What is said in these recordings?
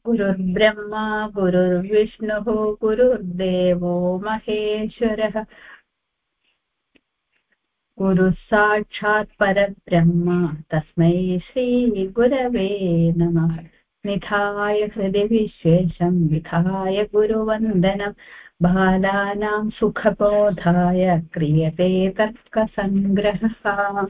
गुरुर्ब्रह्मा गुरुर्विष्णुः गुरुर्देवो महेश्वरः गुरुः साक्षात् परब्रह्म तस्मै श्रीगुरवे नमः। निधाय हृदि विश्वेशं विधाय गुरुवन्दनं बालानां सुखबोधाय क्रियते तर्कसङ्ग्रहः।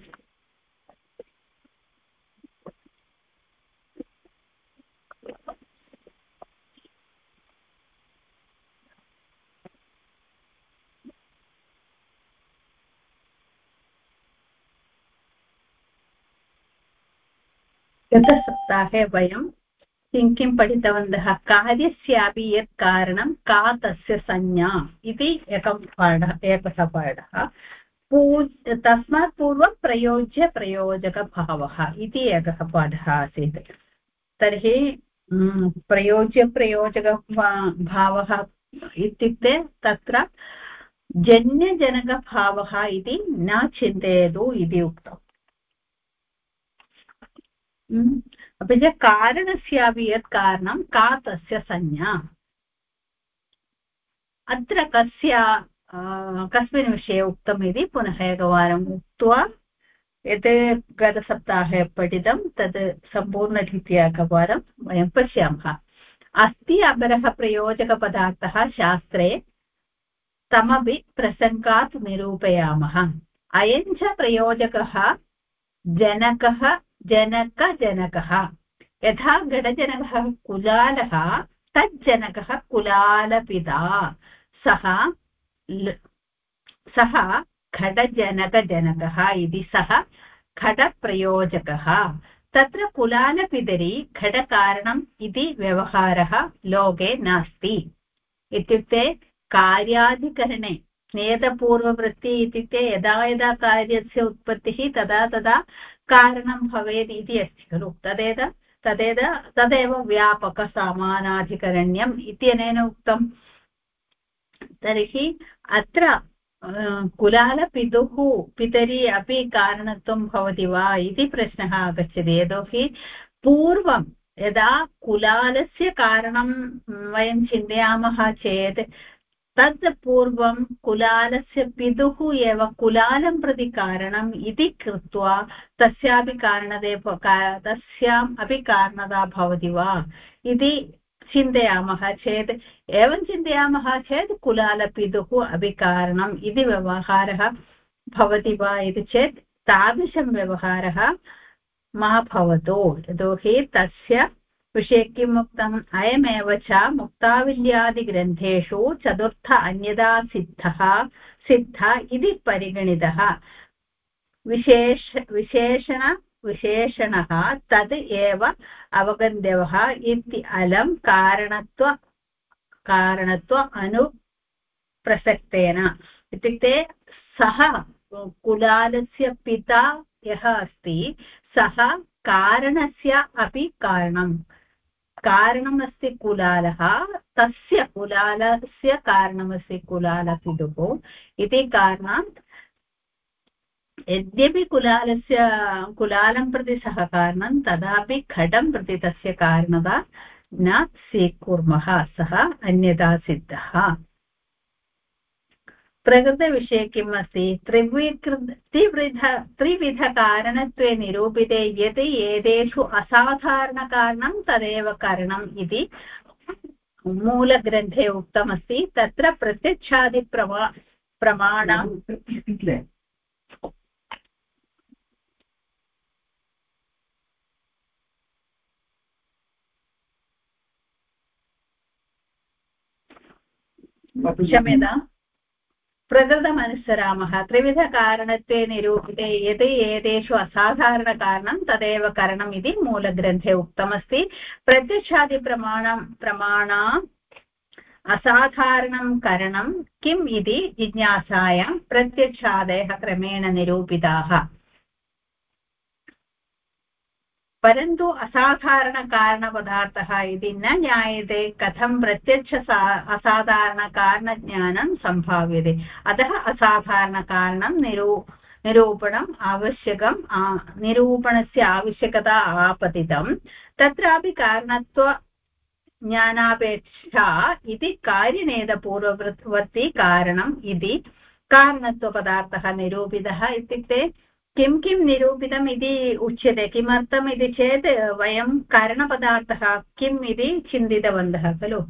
गतसप्ताहे वयं किं पठितवन्तः? कार्यस्यापि यत् कारणं का तस्य संज्ञा इति एकः पाठः। तस्मात् पूर्वं प्रयोज्य प्रयोजकभावः इति एकः पाठः आसीत्। तर्हि प्रयोज्य प्रयोजकभावः इत्युक्ते तत्र जन्यजनकभावः इति न चिन्तयतु इति उक्तम्। अपि च कारणस्यापि यत् कारणं का तस्य संज्ञा। अत्र कस्मिन् विषये उक्तम् इति पुनः एकवारम् उक्त्वा यत् गतसप्ताहे पठितं तत् सम्पूर्णरीत्या एकवारं वयं पश्यामः। अस्ति अपरः प्रयोजकपदार्थः शास्त्रे तमपि प्रसङ्गात् निरूपयामः। अयं च प्रयोजकः जनकः जनकजनकः। यथा घटजनकः कुलालः तज्जनकः कुलालपिता सः घटजनकजनकः इति सः घटप्रयोजकः। तत्र कुलालपितरि घटकारणम् इति व्यवहारः लोके नास्ति। इत्युक्ते कार्याधिकरणे स्नेदपूर्ववृत्ति इत्युक्ते यदा यदा कार्यस्य उत्पत्तिः तदा तदा कारणं भवेत् इति अस्ति खलु। तदेव व्यापकसमानाधिकरण्यम् इत्यनेन उक्तम्। तर्हि अत्र कुलालपितुः पितरि अपि कारणत्वं भवति वा इति प्रश्नः आगच्छति। यतोहि पूर्वं यदा कुलालस्य कारणं वयं चिन्तयामः चेत् तत् पूर्वं कुलालस्य पितुः एव कुलालं प्रति कारणम् इति कृत्वा तस्यापि कारणता भवति वा इति चिन्तयामः चेत् एवं चिन्तयामः चेत् कुलालपितुः अपि कारणम् इति व्यवहारः भवति वा इति चेत् तादृशं व्यवहारः मा भवतु। यतोहि तस्य विषये किम् उक्तम्? अयमेव च मुक्तावल्यादिग्रन्थेषु चतुर्थ अन्यथा सिद्ध इति परिगणितः। विशेषणः तद् एव अवगन्तव्यः इति अलं कारणत्व अनुप्रसक्तेन। इत्युक्ते सः कुलालस्य पिता यः अस्ति सः कारणस्य अपि कारणमस्ति कुलालः। तस्य कुलालस्य कारणमस्ति कुलालपितुः इति कारणात् यद्यपि कुलालं प्रति सः कारणं तदापि घटं प्रति तस्य कारणता न स्वीकुर्मः। सः अन्यथा सिद्धः। प्रकृतविषये किम् अस्ति? त्रिविधकारणत्वे निरूपिते यत् एतेषु असाधारणकारणं तदेव कारणम् इति मूलग्रन्थे उक्तमस्ति। तत्र प्रमाणं क्षम्यतां प्रकृतमनुसरामः। त्रिविधकारणत्वे निरूपिते यत् एतेषु असाधारणकारणं तदेव कारणम् इति मूलग्रन्थे उक्तमस्ति। प्रमाणा असाधारणं कारणं किम् इति जिज्ञासायां प्रत्यक्षादयः क्रमेण निरूपिताः। परन्तु असाधारणकारणपदार्थः इति न ज्ञायते कथं प्रत्यक्ष असाधारणकारणज्ञानं सम्भाव्यते। अतः असाधारणकारणं निरूपणम् आवश्यकं। निरूपणस्य आवश्यकता आपतितं। तत्रापि ज्ञानापेक्षा इति कार्यनेदपूर्ववर्ती कारणम् इति कारणत्वपदार्थः निरूपितः इत्युक्ते किं किं निरूपितम् इति उच्यते किमर्थम् इति चेत् वयं कारणपदार्थः किम् इति चिन्तितवन्तः खलु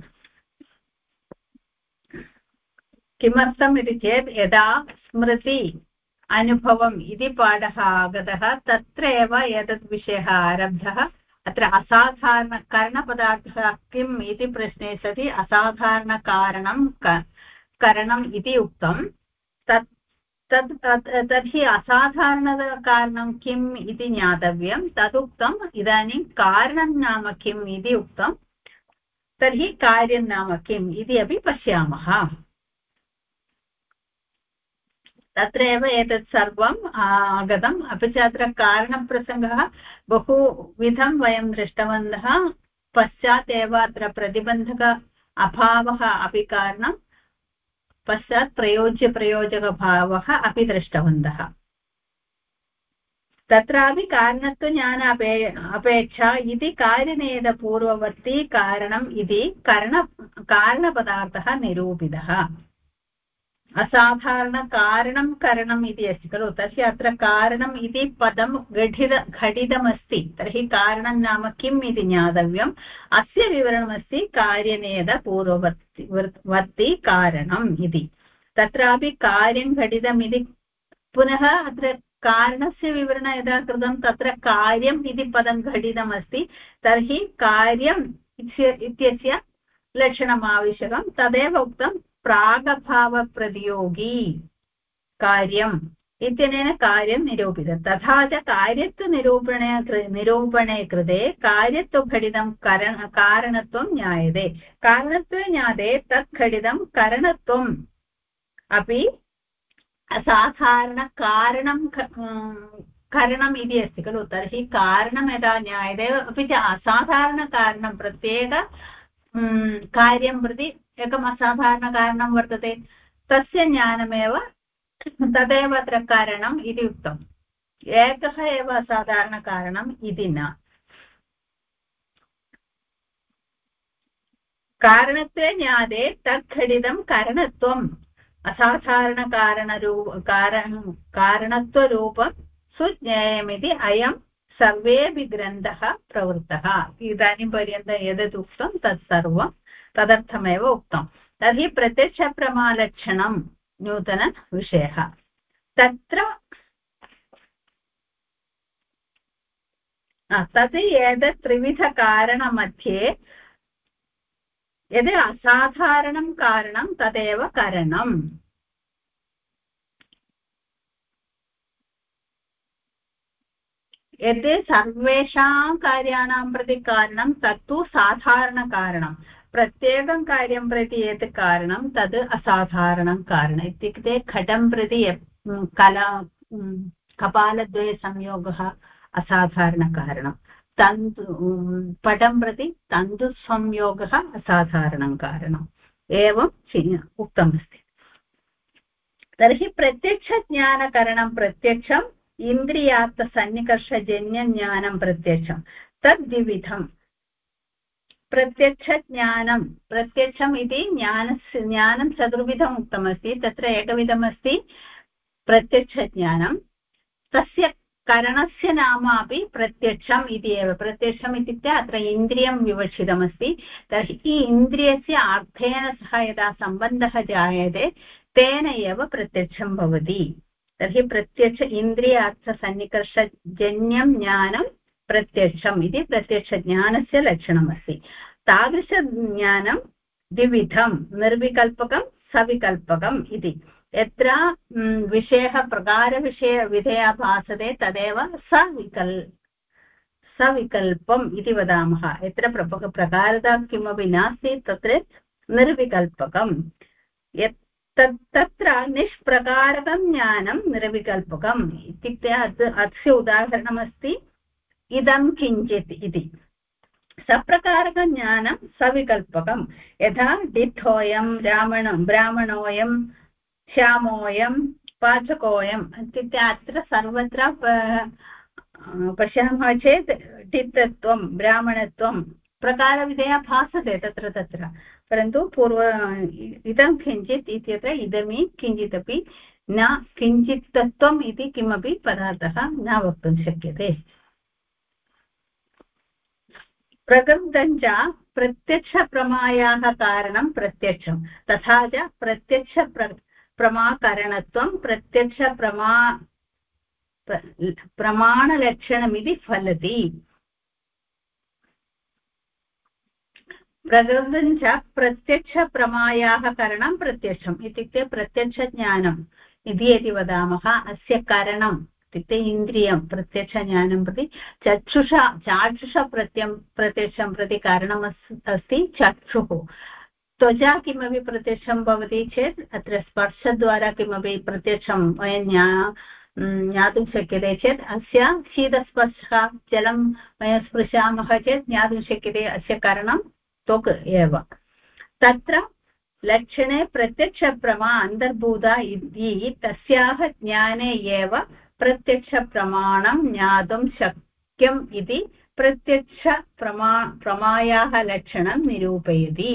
किमर्थम् इति चेत् यदा स्मृति अनुभवम् इति पाठः आगतः तत्र एव एतद् विषयः आरब्धः अत्र असाधारणकारणपदार्थः किम् इति प्रश्ने सति असाधारणकारणं करणम् इति उक्तं तत् तर्हि असाधारणकारणं किम् इति ज्ञातव्यं तदुक्तम् इदानीं कारणं नाम किम् इति उक्तं तर्हि कार्यं नाम किम् इति अपि पश्यामः तत्र एव एतत् सर्वम् आगतम् अपि च अत्र कारणप्रसङ्गः बहुविधं वयं दृष्टवन्तः पश्चात् एव अत्र प्रतिबन्धक अभावः अपि कारणं पश्चात् प्रयोज्यप्रयोजकभावः अपि दृष्टवन्तः तत्रापि कारणत्वज्ञान अपेक्षा इति कार्यनेदपूर्ववर्ती कारणम् इति कारणपदार्थः निरूपितः असाधारणकारणं करणम् इति अस्ति खलु तस्य अत्र कारणम् इति पदं घटितमस्ति तर्हि कारणं नाम किम् इति ज्ञातव्यम् अस्य विवरणमस्ति कार्यनेदपूर्ववर्ती कारणम् इति तत्रापि कार्यं घटितमिति पुनः अत्र कारणस्य विवरणं यदा कृतं तत्र कार्यम् इति पदं घटितमस्ति तर्हि कार्यम् इत्यस्य लक्षणम् आवश्यकं तदेव उक्तं प्रागभावप्रतियोगी कार्यम् इत्यनेन कार्यं निरूपितं तथा च कार्यत्वनिरूपणे कृते कार्यत्वघटितं कारणत्वं ज्ञायते कारणत्वे ज्ञाते तत् घटितं करणत्वम् अपि असाधारणकारणं करणम् इति अस्ति खलु तर्हि कारणं यदा ज्ञायते अपि च असाधारणकारणं प्रत्येक कार्यं प्रति एकम् असाधारणकारणं वर्तते तस्य ज्ञानमेव तदेव अत्र कारणम् इति उक्तम् एकः एव असाधारणकारणम् इति न कारणत्वे ज्ञाते तद्घटितं कारणत्वम् कारणत्वरूपं सुज्ञेयमिति अयं सर्वेऽपि ग्रन्थः प्रवृत्तः इदानीं पर्यन्तं यद् उक्तं तत्सर्वं तदर्थमेव उक्तं तर्हि प्रत्यक्षप्रमालक्षणं नूतनविषयः तत्र तद् एतत् त्रिविधकारणमध्ये यद् असाधारणं कारणं तदेव करणम् यद् सर्वेषां कार्याणां प्रति कारणं तत्तु साधारणकारणं प्रत्येकं कार्यं प्रति यत् कारणं तद् असाधारणं कारणम् इत्युक्ते घटं प्रति कपालद्वयसंयोगः असाधारणकारणं पटं प्रति तन्तुसंयोगः असाधारणं कारणम् एवम् उक्तमस्ति तर्हि प्रत्यक्षज्ञानकरणं प्रत्यक्षम् इन्द्रियार्थसन्निकर्षजन्यज्ञानं प्रत्यक्षं तद्विधम् प्रत्यक्षज्ञानं प्रत्यक्षम् इति ज्ञानं चतुर्विधम् उक्तमस्ति तत्र एकविधमस्ति प्रत्यक्षज्ञानं तस्य करणस्य नाम अपि प्रत्यक्षम् इति एव प्रत्यक्षम् इत्युक्ते अत्र इन्द्रियं विवक्षितमस्ति तर्हि इन्द्रियस्य अर्थेन सह यदा सम्बन्धः जायते तेन एव प्रत्यक्षं भवति तर्हि प्रत्यक्ष इन्द्रियार्थसन्निकर्षजन्यं ज्ञानं प्रत्यक्षम् इति प्रत्यक्षज्ञानस्य लक्षणमस्ति तादृशज्ञानं द्विविधं निर्विकल्पकं सविकल्पकम् इति यत्र विषयः प्रकारविषयविधया भासते तदेव सविकल्पम् इति वदामः यत्र प्रकारता किमपि नास्ति तत्र निर्विकल्पकम् तत्र निष्प्रकारकं ज्ञानं निर्विकल्पकम् इत्युक्ते अस्य उदाहरणमस्ति इदं किञ्चित् इति सप्रकारकज्ञानं सविकल्पकं यथा डिठोऽयं ब्राह्मणोऽयं श्यामोऽयं पाचकोऽयम् इत्युक्ते अत्र सर्वत्र पश्यामः चेत् डित्तत्वं ब्राह्मणत्वं प्रकारविधया भासते तत्र तत्र, परन्तु इदं किञ्चित् इत्यत्र इदमी किञ्चिदपि न, किञ्चित्तत्वम् इति किमपि पदार्थः न वक्तुं शक्यते। प्रकृतं च प्रत्यक्षप्रमायाः कारणं प्रत्यक्षं, तथा च प्रमाकरणत्वं प्रमाणलक्षणमिति फलति। प्रकृतं च प्रत्यक्षप्रमायाः कारणं प्रत्यक्षम् इत्युक्ते प्रत्यक्षज्ञानम् इति यदि वदामः, अस्य कारणम् इत्युक्ते इन्द्रियं प्रत्यक्षज्ञानं प्रति चाक्षुषा प्रत्यक्षं प्रति कारणम् अस्ति चक्षुः। त्वचा किमपि प्रत्यक्षं भवति चेत् अत्र स्पर्शद्वारा किमपि प्रत्यक्षं वयं ज्ञातुं शक्यते चेत् अस्य शीतस्पर्शः, जलं वयं स्पृशामः चेत् ज्ञातुं शक्यते अस्य कारणं त्वक् एव। तत्र लक्षणे प्रत्यक्षप्रमा अन्तर्भूता इति तस्याः ज्ञाने एव प्रत्यक्षप्रमाणं ज्ञातुं शक्यम् इति प्रमायाः लक्षणं निरूपयति।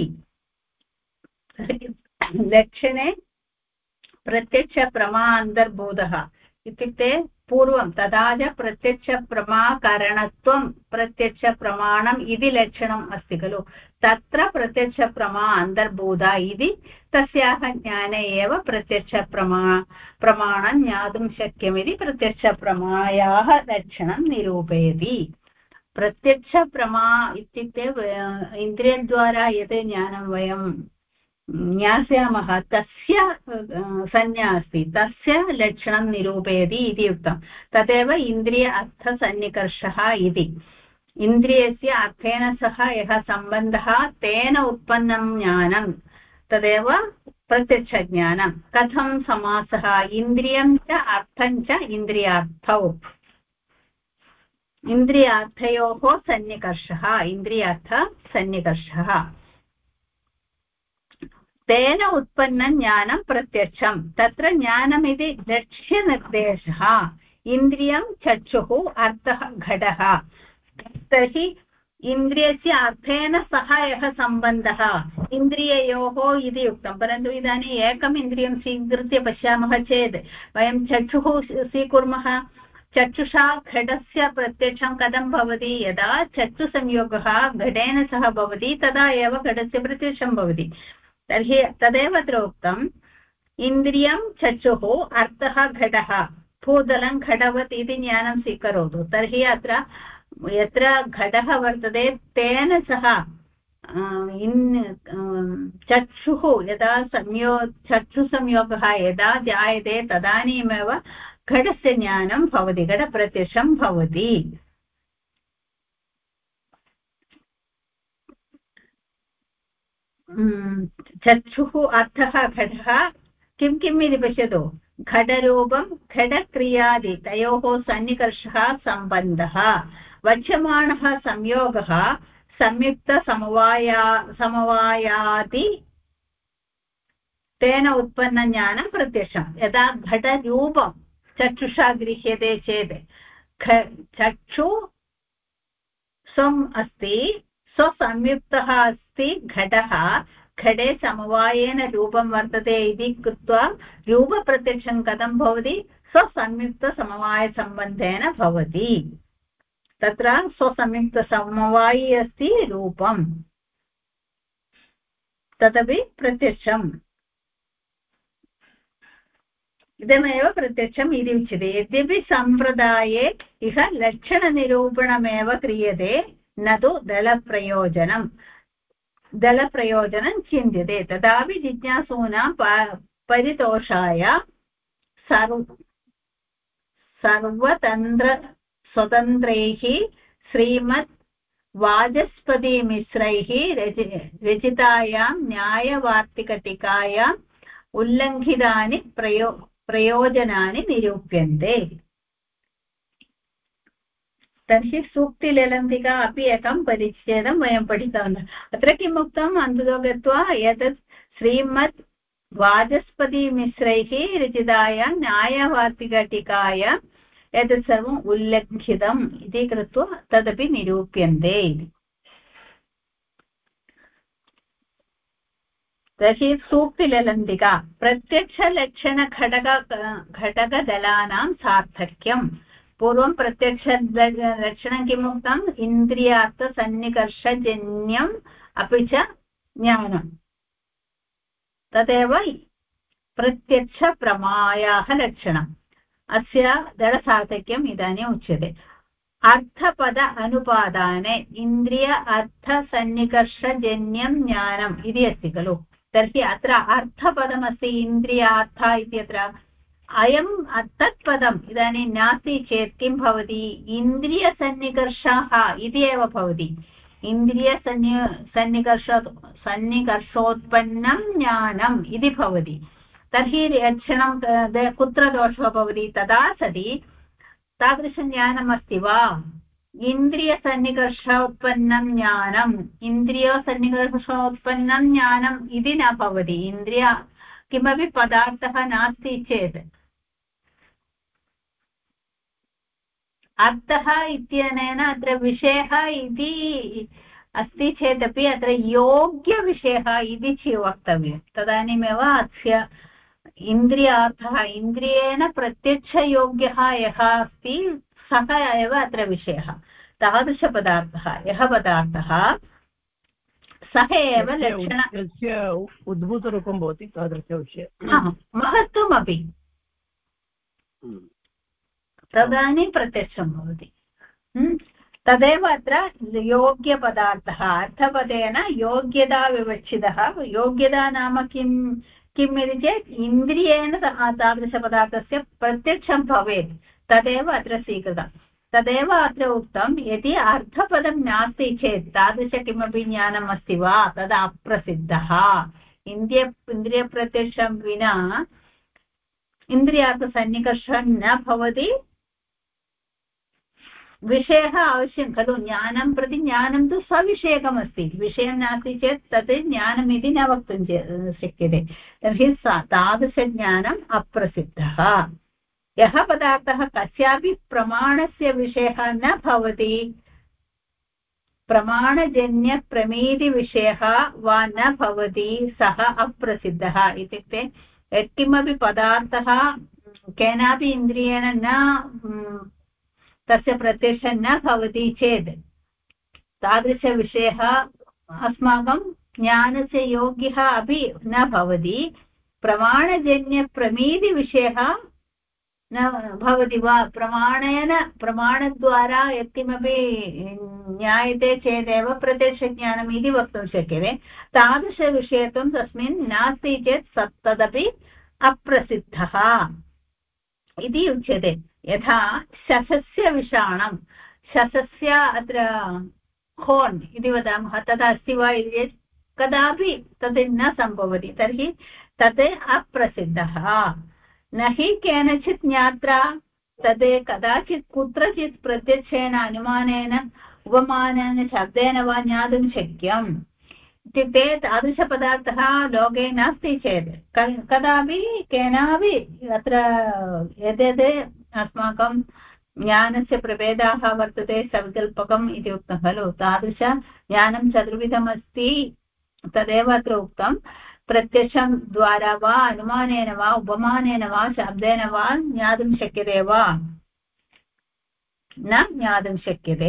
लक्षणे प्रत्यक्षप्रमा अन्तर्भूतः इत्युक्ते पूर्वं तथा च प्रत्यक्षप्रमाकरणत्वं प्रत्यक्षप्रमाणम् इति लक्षणम् अस्ति खलु, तत्र प्रत्यक्षप्रमा अन्तर्भूता इति तस्याः ज्ञाने एव प्रमाणं ज्ञातुं शक्यमिति प्रत्यक्षप्रमायाः लक्षणं निरूपयति। प्रत्यक्षप्रमा इत्युक्ते इन्द्रियद्वारा यत् ज्ञानं वयं ज्ञास्यामः तस्य संज्ञा अस्ति, तस्य लक्षणं निरूपयति इति उक्तं। तदेव इन्द्रिय अर्थसन्निकर्षः इति। इन्द्रियस्य अर्थेन सह यः सम्बन्धः तेन उत्पन्नं ज्ञानं तदेव प्रत्यक्षज्ञानं। कथं समासः? इन्द्रियं च अर्थं च इन्द्रियार्थौ, इन्द्रियार्थयोः सन्निकर्षः, इन्द्रियार्थसन्निकर्षः, तेन उत्पन्नं ज्ञानं प्रत्यक्षं। तत्र ज्ञानमिति लक्ष्यनिर्देशः। इन्द्रियं चक्षुः, अर्थः घटः। तर्हि इन्द्रियस्य अर्थेन सह यः सम्बन्धः इन्द्रिययोः इति उक्तं, परन्तु इदानीम् एकम् इन्द्रियं स्वीकृत्य पश्यामः चेत् वयं चक्षुः स्वीकुर्मः, चक्षुषा घटस्य प्रत्यक्षं कथं भवति? यदा चक्षुसंयोगः घटेन सह भवति तदा एव घटस्य प्रत्यक्षं भवति। तर्हि तदेव अत्र उक्तम्, इन्द्रियं चक्षुः, अर्थः घटः, भूतलं घटवत् इति ज्ञानं स्वीकरोतु। तर्हि अत्र यत्र घटः वर्तते तेन सह चक्षुः यदा चक्षुसंयोगः यदा जायते तदानीमेव घटस्य ज्ञानं भवति, घटप्रत्यक्षं भवति। चक्षुः, अर्थः घटः, किं किम् इति पश्यतु। घटरूपं घटक्रियादि तयोः सन्निकर्षः सम्बन्धः, वक्ष्यमाणः संयोगः समवायादि तेन उत्पन्नज्ञानं प्रत्यक्षं। यदा घटरूपं चक्षुषा गृह्यते चेत् चक्षु स्वम् अस्ति, स्वसंयुक्तः अस्ति घटः, घटे समवायेन रूपं वर्तते इति कृत्वा रूपप्रत्यक्षं कथं भवति? स्वसंयुक्तसमवायसम्बन्धेन भवति। तत्र स्वसंयुक्तसमवायी अस्ति रूपं, तदपि प्रत्यक्षम्, इदमेव प्रत्यक्षम् इति उच्यते। यद्यपि सम्प्रदाये इह लक्षणनिरूपणमेव क्रियते, न तु दलप्रयोजनं चिन्त्यते, तथापि जिज्ञासूनां परितोषाय सर्वतन्त्रस्वतन्त्रैः श्रीमद् वाचस्पतिमिश्रैः रचितायां न्यायवार्तिकटीकायाम् उल्लङ्घितानि प्रयोजनानि निरूप्यन्ते। तर्हि सूक्तिललन्तिका अपि एकं परिच्छेदं वयं पठितवन्तः। अत्र किम् उक्तम्? अन्ततो गत्वा एतत् श्रीमद् वाचस्पतिमिश्रैः रचितायां न्यायवार्तिकटीकायाम् एतत् सर्वम् उल्लङ्घितम् इति कृत्वा तदपि निरूप्यन्ते। तर्हि सूक्तिललन्तिका घटकदलानां सार्थक्यं पूर्वं लक्षणं किम् उक्तम् इन्द्रियार्थसन्निकर्षजन्यम् अपि च ज्ञानं तदेव प्रत्यक्षप्रमायाः लक्षणम् अस्य दलसार्थक्यम् इदानीम् उच्यते अर्थपद अनुपादाने इन्द्रिय अर्थसन्निकर्षजन्यं ज्ञानम् इति अस्ति खलु तर्हि अत्र अर्थपदमस्ति इन्द्रियार्थ इत्यत्र अयं तत्पदम् इदानीं नास्ति चेत् किं भवति इन्द्रियसन्निकर्षः इति एव भवति सन्निकर्षोत्पन्नं ज्ञानम् इति भवति तर्हि लक्षणं कुत्र दोषः भवति तदा सति तादृशज्ञानमस्ति वा इन्द्रियसन्निकर्षोत्पन्नं ज्ञानम् इन्द्रियसन्निकर्षोत्पन्नं ज्ञानम् इति न भवति इन्द्रिय किमपि पदार्थः नास्ति चेत् अर्थः इत्यनेन अत्र विषयः इति अस्ति चेदपि अत्र योग्यविषयः इति वक्तव्यं तदानीमेव अस्य इन्द्रियार्थः इन्द्रियेण प्रत्यक्षयोग्यः यः अस्ति सः एव अत्र विषयः तादृशपदार्थः यः पदार्थः सः एव लक्षणस्य उद्भूतरूपं भवति तादृशविषये महत्त्वमपि तदानीं प्रत्यक्षं भवति तदेव अत्र योग्यपदार्थः अर्थपदेन योग्यता विवक्षितः योग्यता नाम किम् इति चेत् इन्द्रियेण तादृशपदार्थस्य प्रत्यक्षं भवेत् तदेव अत्र स्वीकृतं तदेव अत्र उक्तं यदि अर्थपदं नास्ति चेत् तादृश किमपि ज्ञानम् अस्ति वा तदा अप्रसिद्धः इन्द्रियप्रत्यक्षं विना इन्द्रियार्थसन्निकर्षः न भवति विषयः अवश्यं खलु ज्ञानं प्रति ज्ञानं तु सविषयकमस्ति विषयं नास्ति चेत् तत् ज्ञानमिति न वक्तुं शक्यते तर्हि तादृशज्ञानम् अप्रसिद्धः यः पदार्थः कस्यापि प्रमाणस्य विषयः न भवति प्रमाणजन्यप्रमीतिविषयः वा न भवति सः अप्रसिद्धः इत्युक्ते यत्किमपि पदार्थः केनापि इन्द्रियेण न तस्य प्रत्यक्षं न भवति चेत् तादृशविषयः अस्माकं ज्ञानस्य योग्यः अपि न भवति प्रमाणजन्यप्रमीतिविषयः न भवति वा प्रमाणद्वारा यत्किमपि ज्ञायते चेदेव प्रत्यक्षज्ञानम् इति वक्तुं शक्यते तादृशविषयत्वं तस्मिन् नास्ति चेत् तदपि अप्रसिद्धः इति उच्यते यथा शशस्य विषाणं शशस्य अत्र होर्न् इति वदामः तदा अस्ति वा इति चेत् कदापि तद् न सम्भवति तर्हि तद् अप्रसिद्धः न हि केनचित् ज्ञात्रा तद् कदाचित् कुत्रचित् प्रत्यक्षेण अनुमानेन उपमानेन शब्देन वा ज्ञातुं शक्यम् इत्युक्ते तादृशपदार्थः लोके नास्ति चेत् कदापि केनापि अत्र यद्यद् अस्माकं ज्ञानस्य प्रभेदाः वर्तते सविकल्पकम् इति उक्तं खलु तादृश ज्ञानं चतुर्विधमस्ति तदेव अत्र उक्तं प्रत्यक्षं द्वारा वा अनुमानेन वा उपमानेन वा शब्देन वा ज्ञातुं शक्यते वा न ज्ञातुं शक्यते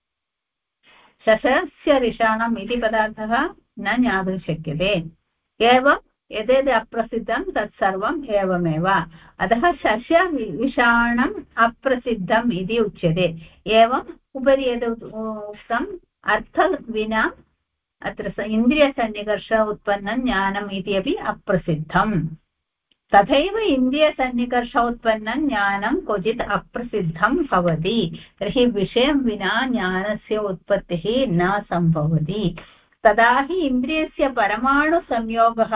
शशस्य विषाणम् इति पदार्थः न ज्ञातुं शक्यते एवं यद्यद् अप्रसिद्धं तत्सर्वम् एवमेव अतः शशविषाणम् अप्रसिद्धम् इति उच्यते एवम् उपरि यद् उक्तम् अर्थविना अत्र इन्द्रियसन्निकर्ष उत्पन्नं ज्ञानम् इति अपि अप्रसिद्धम् तथैव इन्द्रियसन्निकर्ष उत्पन्नं ज्ञानं क्वचित् अप्रसिद्धं भवति तर्हि विषयं विना ज्ञानस्य उत्पत्तिः न सम्भवति तदा हि इन्द्रियस्य परमाणुसंयोगः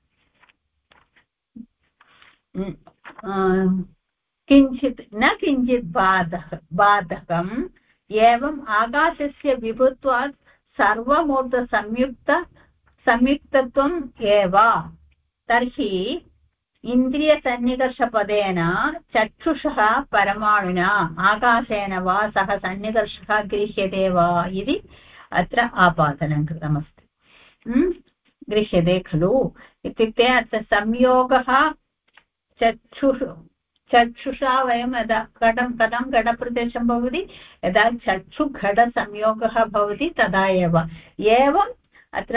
किञ्चित् बाधकम् एवम् आकाशस्य विभुत्वात् सर्वमूर्तसंयुक्तत्वम् एव तर्हि इन्द्रियसन्निकर्षपदेन चक्षुषः परमाणुना आकाशेन वा सह सन्निकर्षः गृह्यते वा इति अत्र आपादनं कृतमस्ति गृह्यते खलु इत्युक्ते अत्र संयोगः चक्षुषा वयं यदा कथं घटप्रदेशं भवति यदा चक्षुघटसंयोगः भवति तदा एवम् अत्र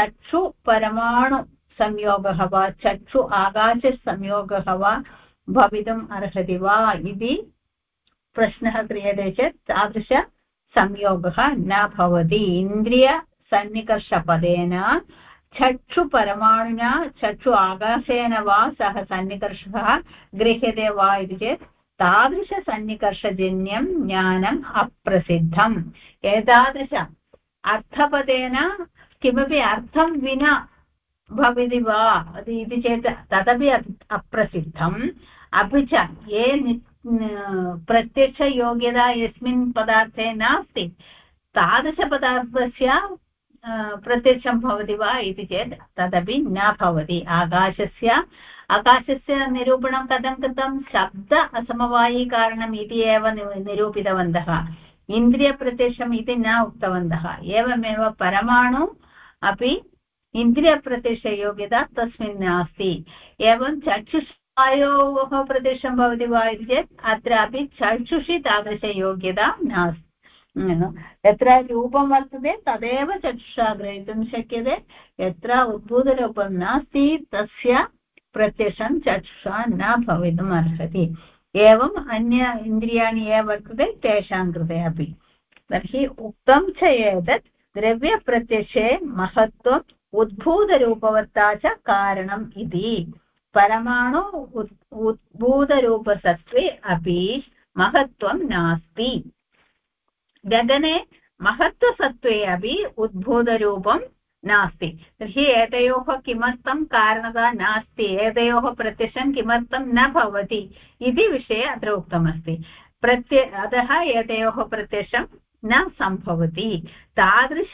चक्षुपरमाणुसंयोगः वा चक्षु आकाशसंयोगः वा भवितुम् अर्हति वा इति प्रश्नः क्रियते चेत् तादृशसंयोगः न भवति इन्द्रियसन्निकर्षपदेन चक्षुपरमाणुना चक्षु आकाशेन वा सः सन्निकर्षः गृह्यते वा इति चेत् तादृशसन्निकर्षजन्यं ज्ञानम् अप्रसिद्धम् एतादृश अर्थपदेन किमपि अर्थं विना भवति वा इति चेत् तदपि अप्रसिद्धम् अपि च ये प्रत्यक्षयोग्यता यस्मिन् पदार्थे नास्ति तादृशपदार्थस्य प्रत्यक्षं भवति वा इति चेत् तदपि न भवति आकाशस्य निरूपणं कथं कृतं शब्द असमवायिकारणम् इति एव निरूपितवन्तः इन्द्रियप्रत्यक्षम् इति न उक्तवन्तः एवमेव परमाणु अपि इन्द्रियप्रत्यक्षयोग्यता तस्मिन् नास्ति एवं चक्षुषयोः प्रत्यक्षं भवति वा इति चेत् अत्रापि चक्षुषि तादृशयोग्यता नास्ति यत्र रूपं वर्तते तदेव चक्षुषा ग्रहीतुं शक्यते यत्र उद्भूतरूपं नास्ति तस्य प्रत्यक्षं चक्षुषा न भवितुम् अर्हति एवम् अन्य इन्द्रियाणि ये वर्तते तेषां कृते अपि तर्हि उक्तं च एतत् द्रव्यप्रत्यक्षे महत्त्वम् उद्भूतरूपवत्ता च कारणम् इति परमाणु उद्भूतरूपसत्त्वे अपि महत्त्वं नास्ति गगने महत्त्वसत्त्वे अपि उद्भूतरूपं नास्ति तर्हि एतयोः किमर्थं कारणता नास्ति एतयोः प्रत्यक्षं किमर्थं न भवति इति विषये अत्र उक्तमस्ति अतः एतयोः प्रत्यक्षं न सम्भवति तादृश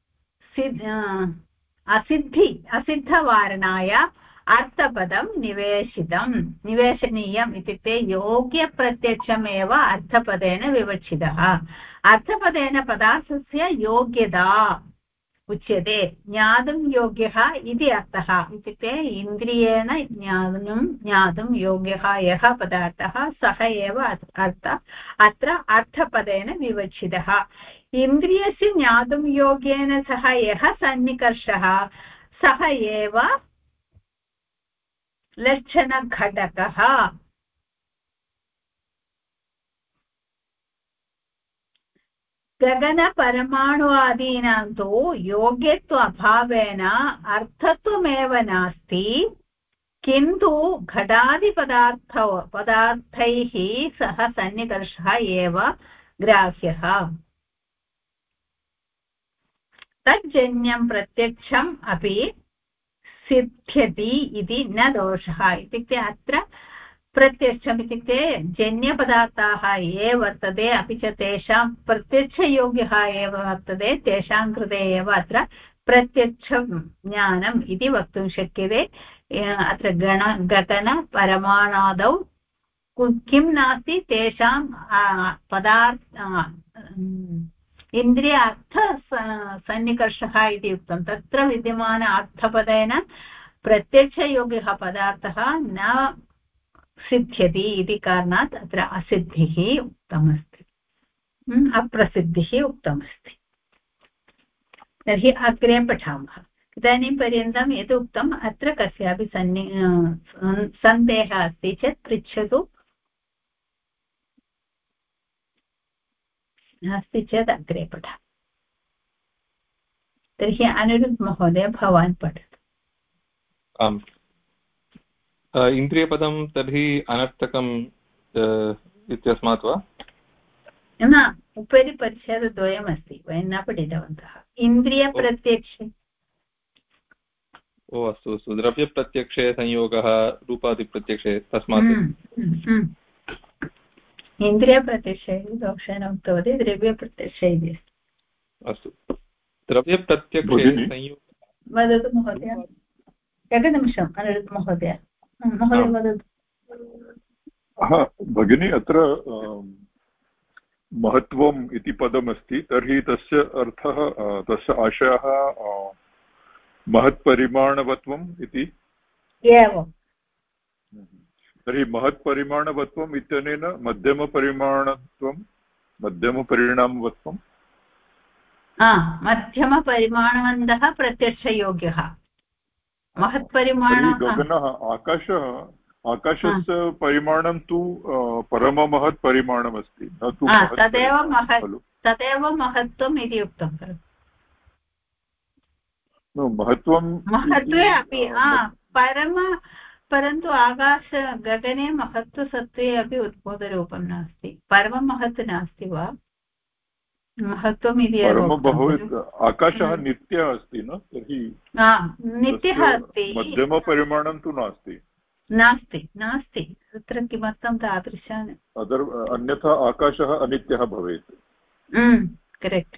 असिद्धवारणाय अर्थपदं निवेशनीयम् इत्युक्ते योग्यप्रत्यक्षमेव अर्थपदेन विवक्षितः अर्थपदेन पदार्थस्य योग्यता उच्यते ज्ञातुं योग्यः इति अर्थः इत्युक्ते इन्द्रियेण ज्ञातुं योग्यः यः पदार्थः सः एव अत्र अर्थपदेन विवक्षितः इन्द्रियस्य ज्ञातुं योग्येन सह यः सन्निकर्षः सः एव लक्षणघटकः गगनपरमाणुवादीनां तु योग्यत्व अभावेन अर्थत्वमेव नास्ति किन्तु घटादिपदार्थैः सह सन्निकर्षः एव ग्राह्यः तज्जन्यं प्रत्यक्षम् अपि सिद्ध्यति इति न दोषः इत्युक्ते अत्र प्रत्यक्षम् इत्युक्ते जन्यपदार्थाः ये वर्तते अपि च तेषां प्रत्यक्षयोग्यः एव वर्तते तेषां कृते एव अत्र प्रत्यक्षं ज्ञानम् इति वक्तुं शक्यते अत्र गगनपरमाणादौ किं नास्ति तेषां इन्द्रिय अर्थ सन्निकर्षः इति उक्तं तत्र विद्यमान अर्थपदेन प्रत्यक्षयोग्यः पदार्थः न सिद्ध्यति इति कारणात् अत्र असिद्धिः उक्तमस्ति अप्रसिद्धिः उक्तमस्ति तर्हि अग्रे पठामः इदानीं पर्यन्तं यत् उक्तम् अत्र कस्यापि सन्देहः अस्ति चेत् पृच्छतु नास्ति चेत् अग्रे पठामः तर्हि अनिरुद्ध महोदय भवान् पठतु आम् इन्द्रियपदं तर्हि अनर्थकम् इत्यस्मात् वा न उपरि परिच्छेदद्वयमस्ति वयं न पठितवन्तः इन्द्रियप्रत्यक्षे ओ अस्तु अस्तु द्रव्यप्रत्यक्षे संयोगः रूपादिप्रत्यक्षे तस्मात् इन्द्रियप्रत्यक्षे दोषेण उक्तवती द्रव्यप्रत्यक्षे इति अस्तु द्रव्यप्रत्यक्षे संयोगः वदतु महोदय एकनिमिषम् अनिरुद्ध महोदय वदतु भगिनी अत्र महत्त्वम् इति पदमस्ति तर्हि तस्य अर्थः तस्य आशयः महत्परिमाणवत्वम् इति एवं तर्हि महत्परिमाणवत्वम् इत्यनेन मध्यमपरिणामवत्वं मध्यमपरिमाणवन्तः प्रत्यक्षयोग्यः महत्परिमाण गगनः आकाशस्य परिमाणं तु परममहत्परिमाणमस्ति न तु तदेव महत्त्वम् इति उक्तं खलु महत्त्वे अपि परन्तु गगने महत्त्वसत्त्वे अपि उद्बोधरूपं नास्ति परमं महत् नास्ति वा महत्त्वम् इति आकाशः नित्यः अस्ति न तर्हि नित्यः अस्ति मध्यमपरिमाणं तु नास्ति तत्र किमर्थं तादृशानि अन्यथा आकाशः अनित्यः भवेत् करेक्ट्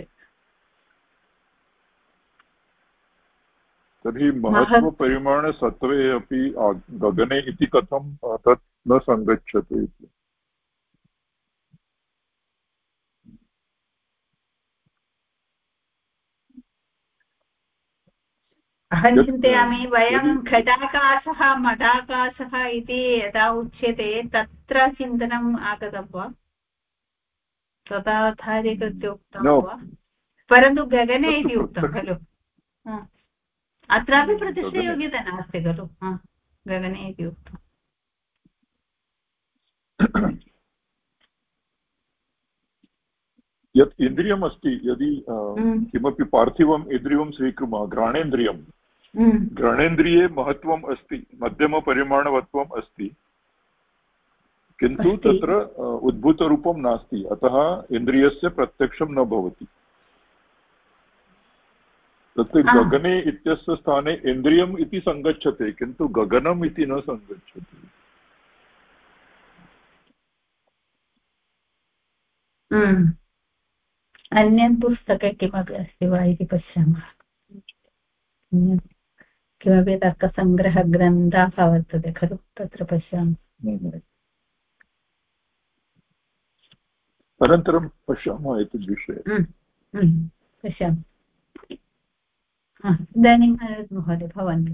तर्हि महत्त्वपरिमाणसत्त्वे अपि गगने इति कथं तत् न सङ्गच्छति इति अहं चिन्तयामि वयं घटाकाशः मठाकाशः इति यदा उच्यते तत्र चिन्तनम् आगतं वा तदाधारीकृत्य उक्तं वा परन्तु गगने इति उक्तं खलु अत्रापि प्रतिष्ठयोग्यता नास्ति खलु गगने इति उक्तम् यत् इन्द्रियम् अस्ति यदि किमपि पार्थिवम् इन्द्रियं स्वीकुर्मः घ्राणेन्द्रिये महत्त्वम् अस्ति मध्यमपरिमाणवत्वम् अस्ति किन्तु तत्र उद्भूतरूपं नास्ति अतः इन्द्रियस्य प्रत्यक्षं न भवति तत्र गगने इत्यस्य स्थाने इन्द्रियम् इति सङ्गच्छते किन्तु गगनम् इति न सङ्गच्छति अन्यत् पुस्तके किमपि अस्ति वा इति पश्यामः किमपि तर्कसङ्ग्रहग्रन्थः वर्तते खलु तत्र पश्यामः अनन्तरं पश्यामः एतद् विषये पश्यामः इदानीं महोदय भवान्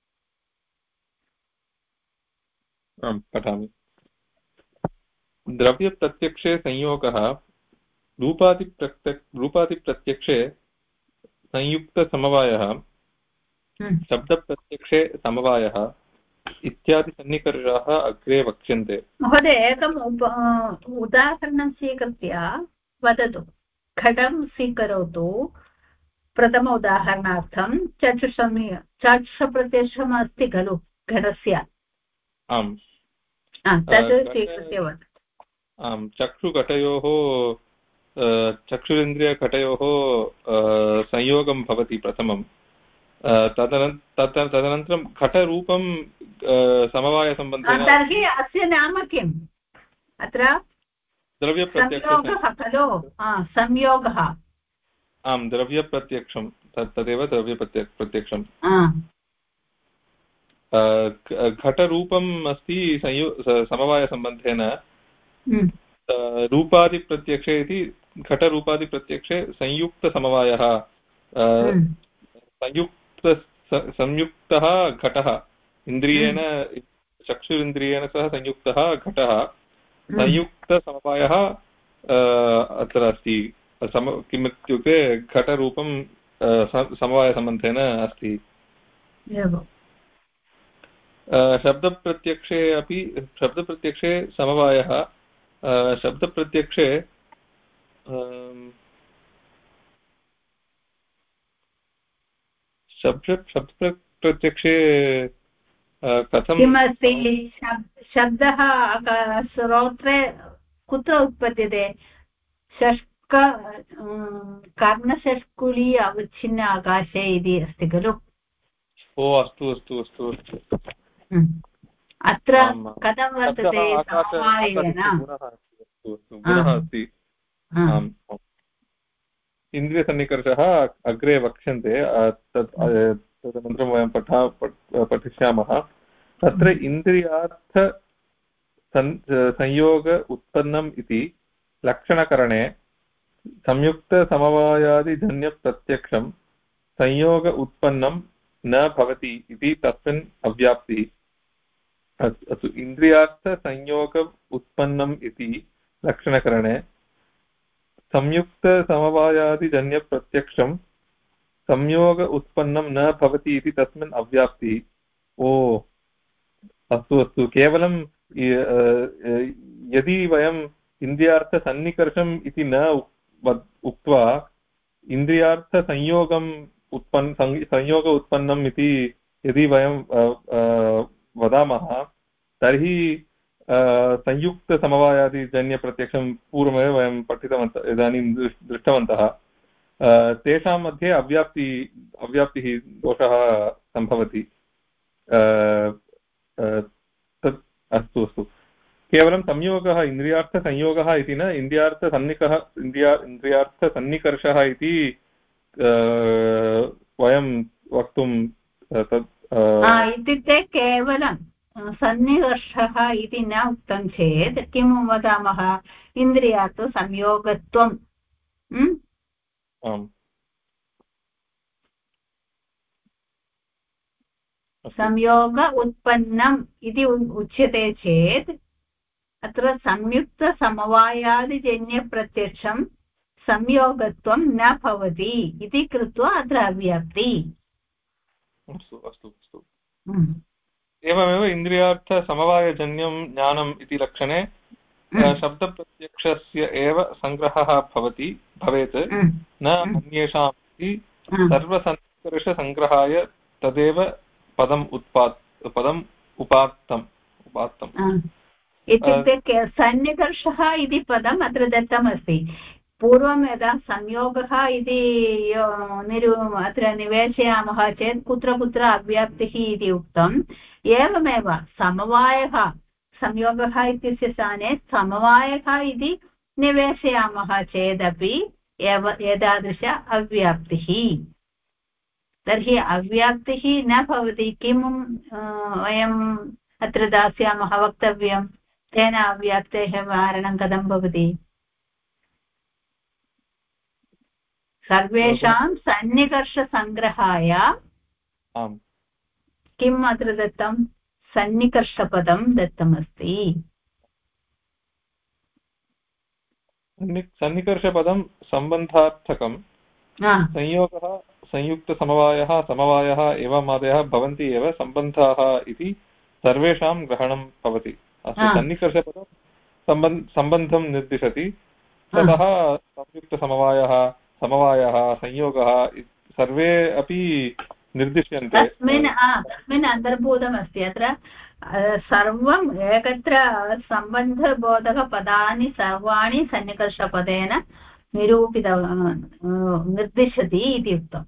पठामि द्रव्यप्रत्यक्षे संयोगः रूपादिप्रत्यक्षे संयुक्तसमवायः शब्दप्रत्यक्षे समवायः इत्यादि सन्निकर्षाः अग्रे वक्ष्यन्ते महोदय एकम् उदाहरणं स्वीकृत्य वदतु घटं स्वीकरोतु प्रथम उदाहरणार्थं चक्षुप्रत्यक्षम् अस्ति खलु घटस्य आम् तद् स्वीकृत्य वदतु आम् चक्षुघटयोः चक्षुरिन्द्रियघटयोः संयोगं भवति प्रथमं तदनन्तरं घटरूपं समवायसम्बन्धेन तर्हि अस्य नाम किम् अत्र द्रव्यप्रत्यक्षः खलु संयोगः आम् द्रव्यप्रत्यक्षं तदेव द्रव्यप्रत्यक्षं घटरूपम् अस्ति समवायसम्बन्धेन रूपादिप्रत्यक्षे इति घटरूपादिप्रत्यक्षे संयुक्तसमवायः संयुक्तः घटः इन्द्रियेण चक्षुरिन्द्रियेण सह संयुक्तः घटः संयुक्तसमवायः अत्र अस्ति किम् इत्युक्ते घटरूपं समवायसम्बन्धेन अस्ति शब्दप्रत्यक्षे अपि शब्दप्रत्यक्षे समवायः शब्दप्रत्यक्षे शब्दप्रत्यक्षे कथं किमस्ति शब्दः श्रोत्रे कुत्र उत्पद्यते कर्णषट्कुली अवच्छिन्न आकाशे इति अस्ति खलु ओ अस्तु अस्तु अस्तु अस्तु अत्र कथं वर्तते गुणः अस्ति इन्द्रियसन्निकर्षः अग्रे वक्ष्यन्ते तदनन्तरं वयं पठिष्यामः तत्र इन्द्रियार्थ संयोग उत्पन्नम् इति लक्षणकरणे संयुक्तसमवायादिजन्यप्रत्यक्षं संयोग उत्पन्नं न भवति इति तस्मिन् अव्याप्तिः। अस्तु, इन्द्रियार्थसंयोग उत्पन्नम् इति लक्षणकरणे संयुक्तसमवायादिजन्यप्रत्यक्षं संयोग उत्पन्नं न भवति इति तस्मिन् अव्याप्तिः। ओ अस्तु अस्तु, केवलं यदि वयम् इन्द्रियार्थसन्निकर्षम् इति न उक्त्वा इन्द्रियार्थसंयोगम् संयोग उत्पन्नम् इति यदि वयं वदामः तर्हि संयुक्तसमवायादिजन्यप्रत्यक्षं पूर्वमेव वयं पठितवन्तः, इदानीं दृष्टवन्तः। तेषां मध्ये अव्याप्तिः दोषः सम्भवति। तत् अस्तु अस्तु, केवलं संयोगः इन्द्रियार्थसंयोगः इति न, इन्द्रियार्थसन्निकर्षः इति वयं वक्तुं तत् इत्युक्ते केवलं सन्निकर्षः इति न उक्तं चेत् किं वदामः? इन्द्रियार्थं संयोगत्वम्। आम्, संयोग उत्पन्नम् इति उच्यते चेत् अत्र संयुक्तसमवायादिजन्यप्रत्यक्षं संयोगत्वं न भवति इति कृत्वा अत्र अव्याप्ति। अस्तु अस्तु अस्तु, एवमेव इन्द्रियार्थसमवायजन्यं ज्ञानम् इति लक्षणे शब्दप्रत्यक्षस्य एव सङ्ग्रहः भवेत्, न अन्येषाम् इति सर्वसन्निकर्षसङ्ग्रहाय तदेव पदम् उपात्तम्। इत्युक्ते सन्निकर्षः इति पदम् अत्र दत्तमस्ति। पूर्वं यदा संयोगः इति अत्र निवेशयामः चेत् कुत्र कुत्र अव्याप्तिः इति उक्तम्। एवमेव समवायः, संयोगः इत्यस्य स्थाने समवायः इति निवेशयामः चेदपि एतादृश अव्याप्तिः। तर्हि अव्याप्तिः न भवति, किं वयम् अत्र दास्यामः वक्तव्यं? तेन अव्याप्तेः वारणं कथं भवति? सर्वेषां सन्निकर्षसङ्ग्रहाय किम् अत्र दत्तं? सन्निकर्षपदं दत्तमस्ति। सन्निकर्षपदं सम्बन्धार्थकं। संयोगः संयुक्तसमवायः समवायः एवमादयः भवन्ति एव सम्बन्धाः इति सर्वेषां ग्रहणं भवति। अस्तु, सन्निकर्षपदं सम्बन्धं निर्दिशति, ततः संयुक्तसमवायः समवायः संयोगः सर्वे अपि निर्दिश्यन्ते। तस्मिन् अन्तर्भूतमस्ति। अत्र सर्वम् एकत्र सम्बन्धबोधकपदानि सर्वाणि सन्निकर्षपदेन निर्दिशति इति उक्तम्।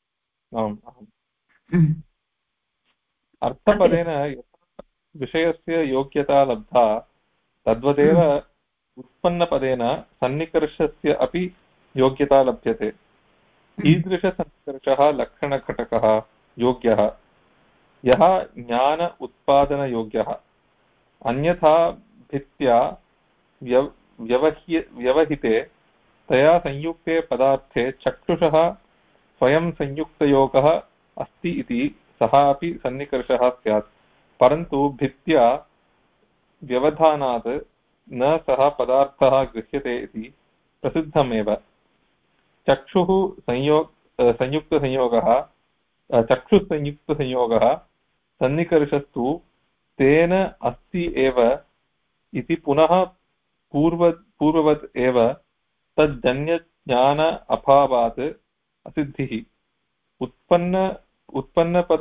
अर्थपदेन विषयस्य योग्यता लब्धा तद्वदेव उत्पन्नपदेन सन्निकर्षस्य अपि योग्यता लभ्यते। कीदृशसन्निकर्षः लक्षणघटकः योग्यः? यः ज्ञान उत्पादनयोग्यः। अन्यथा भित्त्या व्यवहिते तया संयुक्ते पदार्थे चक्षुषः स्वयं संयुक्तयोगः अस्ति इति सः अपि सन्निकर्षः स्यात्, परन्तु भित्त्या व्यवधानात् न सः पदार्थः गृह्यते इति प्रसिद्धमेव। चक्षुः संयुक्तसंयोगः चक्षुसंयुक्तसंयोगः सन्निकर्षस्तु तेन अस्ति एव इति पुनः पूर्ववत् एव तज्जन्यज्ञान अभावात् असिद्धिः। उत्पन्नपद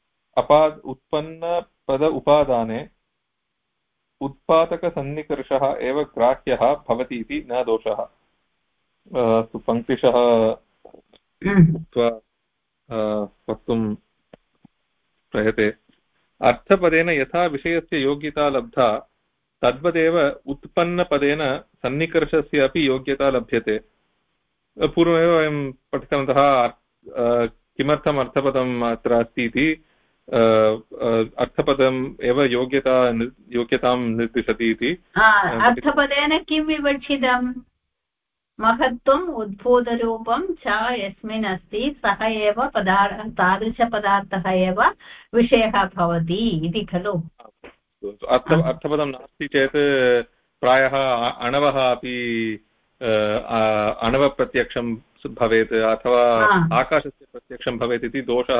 उपादाने उत्पादकसन्निकर्षः एव ग्राह्यः भवति इति न दोषः। पङ्क्तिशः उक्त्वा वक्तुं प्रयते। अर्थपदेन यथा विषयस्य योग्यता लब्धा तद्वदेव उत्पन्नपदेन सन्निकर्षस्य अपि योग्यता लभ्यते। पूर्वमेव वयं पठितवन्तः किमर्थम् अर्थपदम् अत्र अस्ति इति। अर्थपदम् एव योग्यतां निर्दिशति इति। अर्थपदेन किं विवक्षितम्? महत्त्वम् उद्भूतरूपं च यस्मिन् अस्ति सः एव तादृशपदार्थः एव विषयः भवति इति खलु। अर्थपदं नास्ति चेत् प्रायः अणवः अपि अणवप्रत्यक्षं भवेत् अथवा आकाशस्य प्रत्यक्षं भवेत् इति दोषः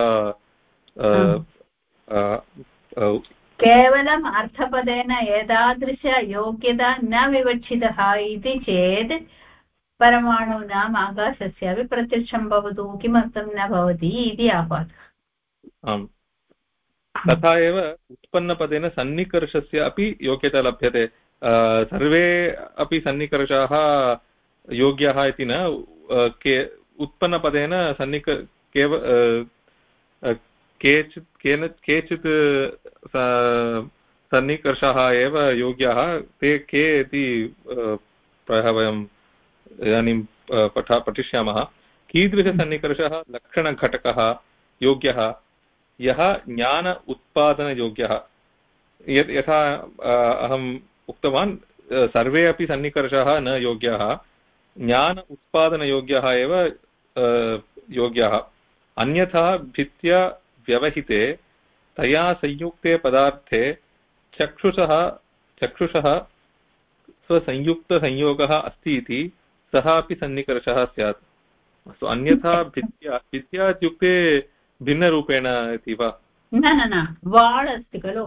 केवलम् अर्थपदेन एतादृशयोग्यता न विवक्षितः इति चेत् परमाणूनाम् आकाशस्यापि प्रत्यक्षं भवतु किमर्थं न भवति इति आपातः। आम् तथा एव उत्पन्नपदेन सन्निकर्षस्य अपि योग्यता लभ्यते। सर्वे अपि सन्निकर्षाः योग्याः इति न उत्पन्नपदेन केचित् सन्निकर्षाः एव योग्याः ते के इति प्रायः वयम् इदानीं पठिष्यामः। कीदृशसन्निकर्षः लक्षणघटकः योग्यः यः ज्ञान उत्पादनयोग्यः। यथा अहम् उक्तवान् सर्वे अपि सन्निकर्षाः न योग्याः, ज्ञान उत्पादनयोग्यः एव योग्यः। अन्यथा भित्त्या व्यवहिते तया संयुक्ते पदार्थे चक्षुषः स्वसंयुक्तसंयोगः अस्ति इति सः अपि सन्निकर्षः स्यात्। अस्तु अन्यथा भित्त्या इत्युक्ते भिन्नरूपेण इति वा? न वाळ् अस्ति खलु।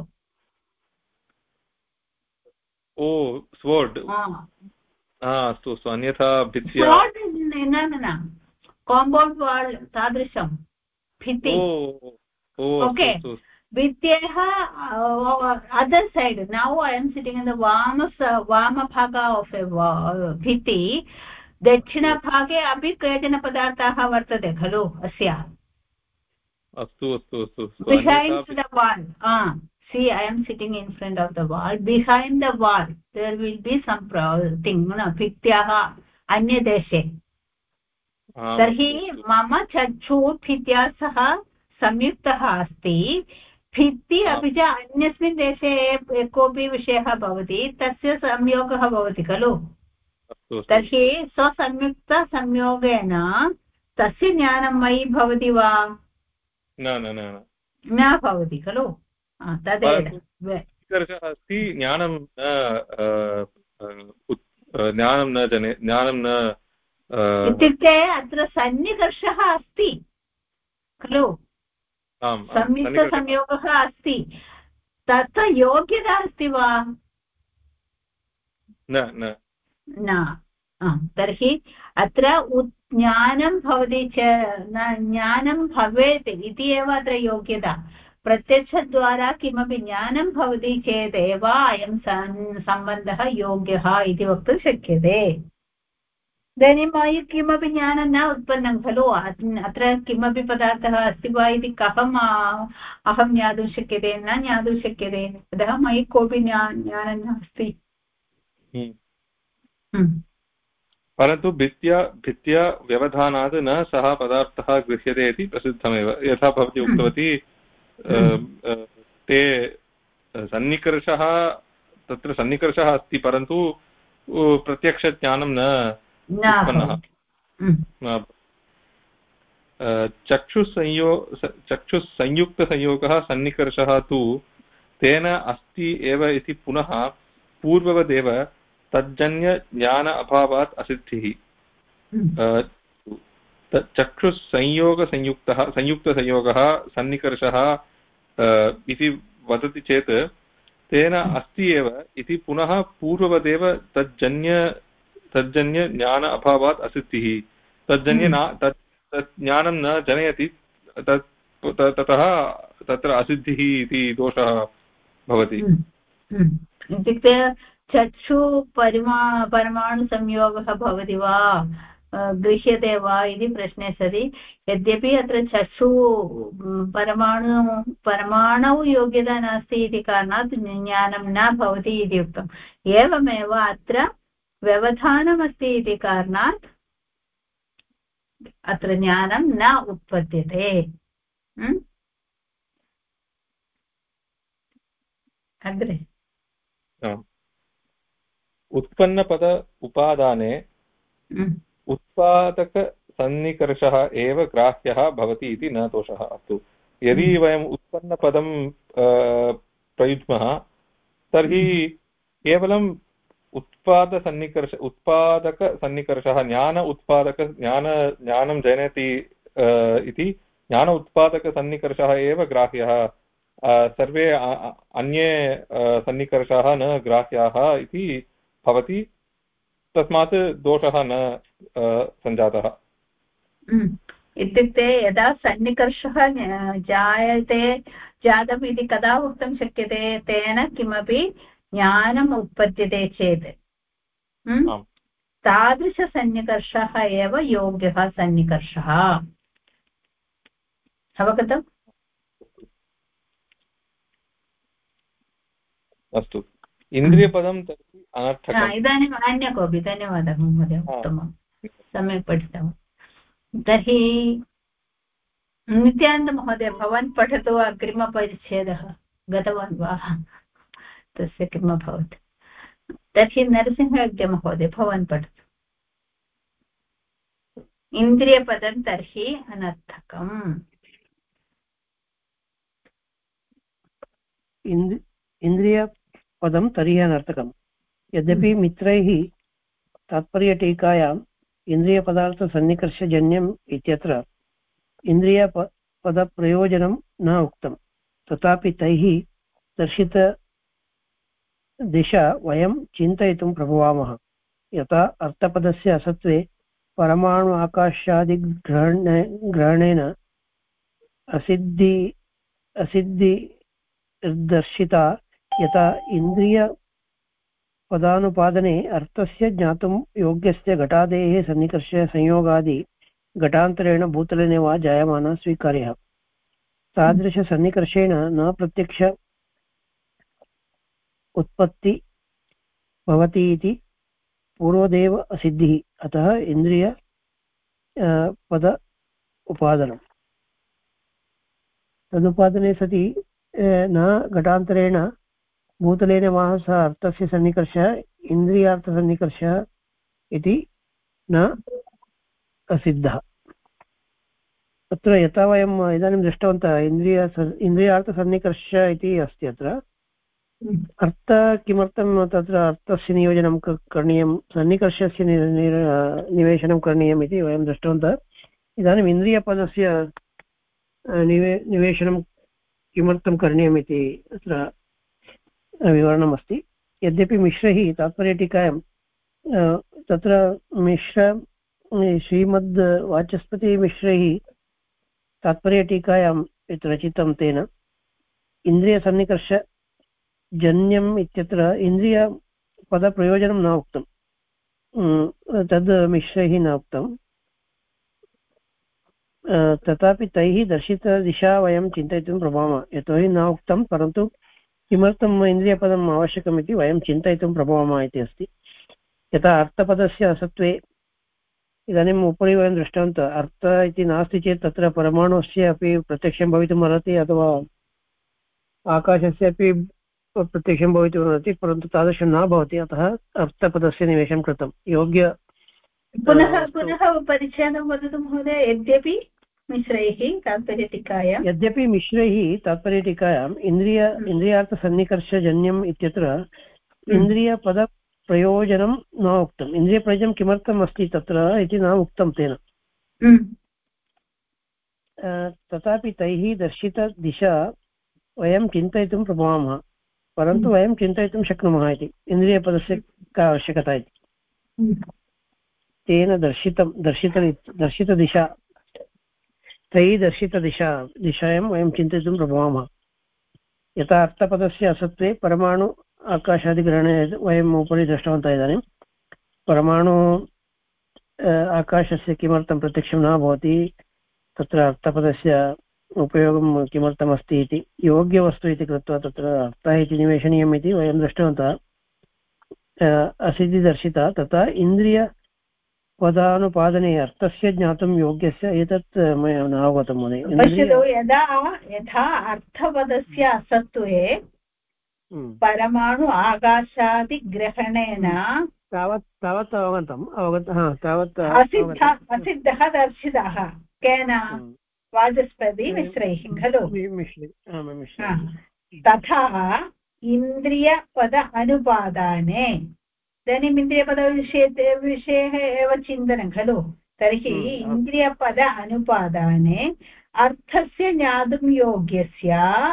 ओ स्वोर्ड् अस्तु अस्तु अन्यथा भित्त्या न काम्पौण्ड् वाल् तादृशं भित्ति। ओके भित्तेः other side now I am sitting in the वामभाग आफ् ए भित्ति दक्षिणभागे अपि केचन पदार्थाः वर्तते खलु अस्य। अस्तु अस्तु अस्तु behind the wall see I am sitting in front of the wall. Behind the wall there will be some thing भित्त्याः अन्यदेशे। तर्हि मम चक्षुः भित्त्या सह संयुक्तः अस्ति। भित्ति अपि च अन्यस्मिन् देशे कोऽपि विषयः भवति तस्य संयोगः भवति खलु। तर्हि स्वसंयुक्तसंयोगेन तस्य ज्ञानं मयि भवति वा? न भवति खलु। तदेव अस्ति ज्ञानं न इत्युक्ते अत्र सन्निकर्षः अस्ति खलु। संयुक्तसंयोगः अस्ति तत्र योग्यता अस्ति वा? न। तर्हि अत्र ज्ञानं भवति चेत् ज्ञानं भवेत् इति एव अत्र योग्यता। प्रत्यक्षद्वारा किमपि ज्ञानं भवति चेदेव अयं सम्बन्धः योग्यः इति वक्तुं शक्यते। इदानीं मयि किमपि ज्ञानं न उत्पन्नं खलु। अत्र किमपि पदार्थः अस्ति वा इति अहं ज्ञातुं शक्यते न ज्ञातुं शक्यते। अतः मयि कोऽपि ज्ञानं नास्ति। परन्तु भित्त्या व्यवधानात् न सः पदार्थः गृह्यते इति प्रसिद्धमेव। यथा भवती उक्तवती ते सन्निकर्षः तत्र सन्निकर्षः अस्ति परन्तु प्रत्यक्षज्ञानं न उत्पन्नः। चक्षुस्संयुक्तसंयोगः सन्निकर्षः तु तेन अस्ति एव इति पुनः पूर्ववदेव तज्जन्यज्ञान अभावात् असिद्धिः। संयुक्तसंयोगः सन्निकर्षः इति वदति चेत् तेन अस्ति एव इति पुनः पूर्ववदेव तज्जन्यज्ञान अभावात् असिद्धिः। तत् ज्ञानं न जनयति ततः तत्र असिद्धिः इति दोषः भवति। इत्युक्ते चक्षु परमाणुसंयोगः भवति वा गृह्यते वा इति प्रश्ने सति यद्यपि अत्र चक्षु परमाणौ योग्यता नास्ति इति कारणात् ज्ञानं न भवति इति उक्तम्। एवमेव अत्र व्यवधानमस्ति इति कारणात् अत्र ज्ञानं न उत्पद्यते। अग्रे उत्पन्नपद उपादाने उत्पादकसन्निकर्षः एव ग्राह्यः भवति इति न दोषः। अस्तु, यदि वयम् उत्पन्नपदं प्रयुज्मः तर्हि केवलम् उत्पादकसन्निकर्षः ज्ञानं जनयति इति ज्ञान उत्पादकसन्निकर्षः एव ग्राह्यः, सर्वे अन्ये सन्निकर्षाः न ग्राह्याः इति भवति। तस्मात् दोषः न सञ्जातः। इत्युक्ते यदा सन्निकर्षः जातम् इति कदा वक्तुं शक्यते, तेन किमपि ज्ञानम् उत्पद्यते चेत् तादृशसन्निकर्षः एव योग्यः सन्निकर्षः। अवगतम्? अस्तु, इन्द्रियपदं तर्हि अनर्थकम्। इदानीम् अन्य कोऽपि, धन्यवादः महोदय, उत्तमं, सम्यक् पठितवान्। तर्हि नित्यानन्दमहोदय, भवान् पठतु। अग्रिमपरिच्छेदः गतवान् वा? तस्य किम् अभवत्? तर्हि नरसिंहयज्ञमहोदय, भवान् पठतु। इन्द्रियपदं तर्हि अनर्थकम्। इन्द्रियपदं तर्हि अनर्थकम्। यद्यपि मित्रैः तात्पर्यटीकायाम् इन्द्रियपदार्थसन्निकर्षजन्यम् इत्यत्र इन्द्रियपदप्रयोजनं न उक्तं, तथापि तैः दर्शितदिशा वयं चिन्तयितुं प्रभवामः। यथा अर्थपदस्य असत्त्वे परमाणु आकाशादिग्रहणेन असिद्धिर्दर्शिता, यथा इन्द्रियपदानुपादने अर्थस्य ज्ञातुं योग्यस्य घटादेः सन्निकर्ष संयोगादि घटान्तरेण भूतलेन वा जायमानः स्वीकार्यः। तादृशसन्निकर्षेण न प्रत्यक्ष उत्पत्ति भवति इति पूर्वदेव असिद्धिः, अतः इन्द्रिय पद उपादनम्। तदुपादने सति न घटान्तरेण भूतलेन वा सः अर्थस्य सन्निकर्षः इन्द्रियार्थसन्निकर्षः इति न असिद्धः। अत्र यथा वयम् इदानीं दृष्टवन्तः इन्द्रियार्थसन्निकर्ष इति अस्ति। अत्र अर्थ किमर्थं तत्र अर्थस्य नियोजनं करणीयं, सन्निकर्षस्य निवेशनं करणीयम् इति वयं दृष्टवन्तः। इदानीम् इन्द्रियपदस्य निवेशनं किमर्थं करणीयम् इति अत्र विवरणमस्ति। यद्यपि मिश्रैः तात्पर्यटीकायां तत्र श्रीमद्वाचस्पतिमिश्रैः तात्पर्यटीकायां यत् रचितं तेन इन्द्रियसन्निकर्षजन्यम् इत्यत्र इन्द्रियपदप्रयोजनं न उक्तं, तद् मिश्रैः न उक्तं। तथापि तैः दर्शितदिशा वयं चिन्तयितुं प्रभवामः। यतोहि न उक्तं, परन्तु किमर्थम् इन्द्रियपदम् आवश्यकम् इति वयं चिन्तयितुं प्रभवामः इति अस्ति। यथा अर्थपदस्य असत्त्वे, इदानीम् उपरि वयं दृष्टवन्तः, अर्थ इति नास्ति चेत् तत्र परमाणुस्य अपि प्रत्यक्षं भवितुम् अर्हति, अथवा आकाशस्य अपि प्रत्यक्षं भवितुम् अर्हति, परन्तु तादृशं न भवति। अतः अर्थपदस्य निवेशं कृतं योग्य। पुनः परिच्छेदं वदतु महोदय। यद्यपि मिश्रैः तात्पर्यटीकायाम् इन्द्रियार्थसन्निकर्षजन्यम् इत्यत्र इन्द्रियपदप्रयोजनं न उक्तम्। इन्द्रियप्रयोजनं किमर्थम् अस्ति तत्र इति न उक्तं तेन। तथापि तैः दर्शितदिशा वयं चिन्तयितुं प्रभवामः, परन्तु वयं चिन्तयितुं शक्नुमः इति इन्द्रियपदस्य का आवश्यकता इति। तेन दर्शितदिशा, तैः दर्शितदिशायां वयं चिन्तयितुं प्रभवामः। यथा अर्थपदस्य असत्त्वे परमाणु आकाशादिग्रहणे वयम् उपरि दृष्टवन्तः। इदानीं परमाणु आकाशस्य किमर्थं प्रत्यक्षं न भवति, तत्र अर्थपदस्य उपयोगं किमर्थमस्ति इति योग्यवस्तु इति कृत्वा तत्र अर्थः इति निवेशनीयम् इति वयं दृष्टवन्तः। असिद्धिदर्शिता, तथा इन्द्रियपदानुपादने अर्थस्य ज्ञातुं योग्यस्य, एतत् मया न अवगतं महोदय। पश्यतु, यथा अर्थपदस्य असत्त्वे परमाणु आकाशादिग्रहणेन तावत् अवगतं तावत् असिद्धः दर्शितः केन वाचस्पतिमिश्रैः खलु तथा इन्द्रियपद अनुपादाने इदानीम् इन्द्रियपदविषयः एव चिन्तनं खलु तर्हि इन्द्रियपद अनुपादाने अर्थस्य ज्ञातुं योग्यस्य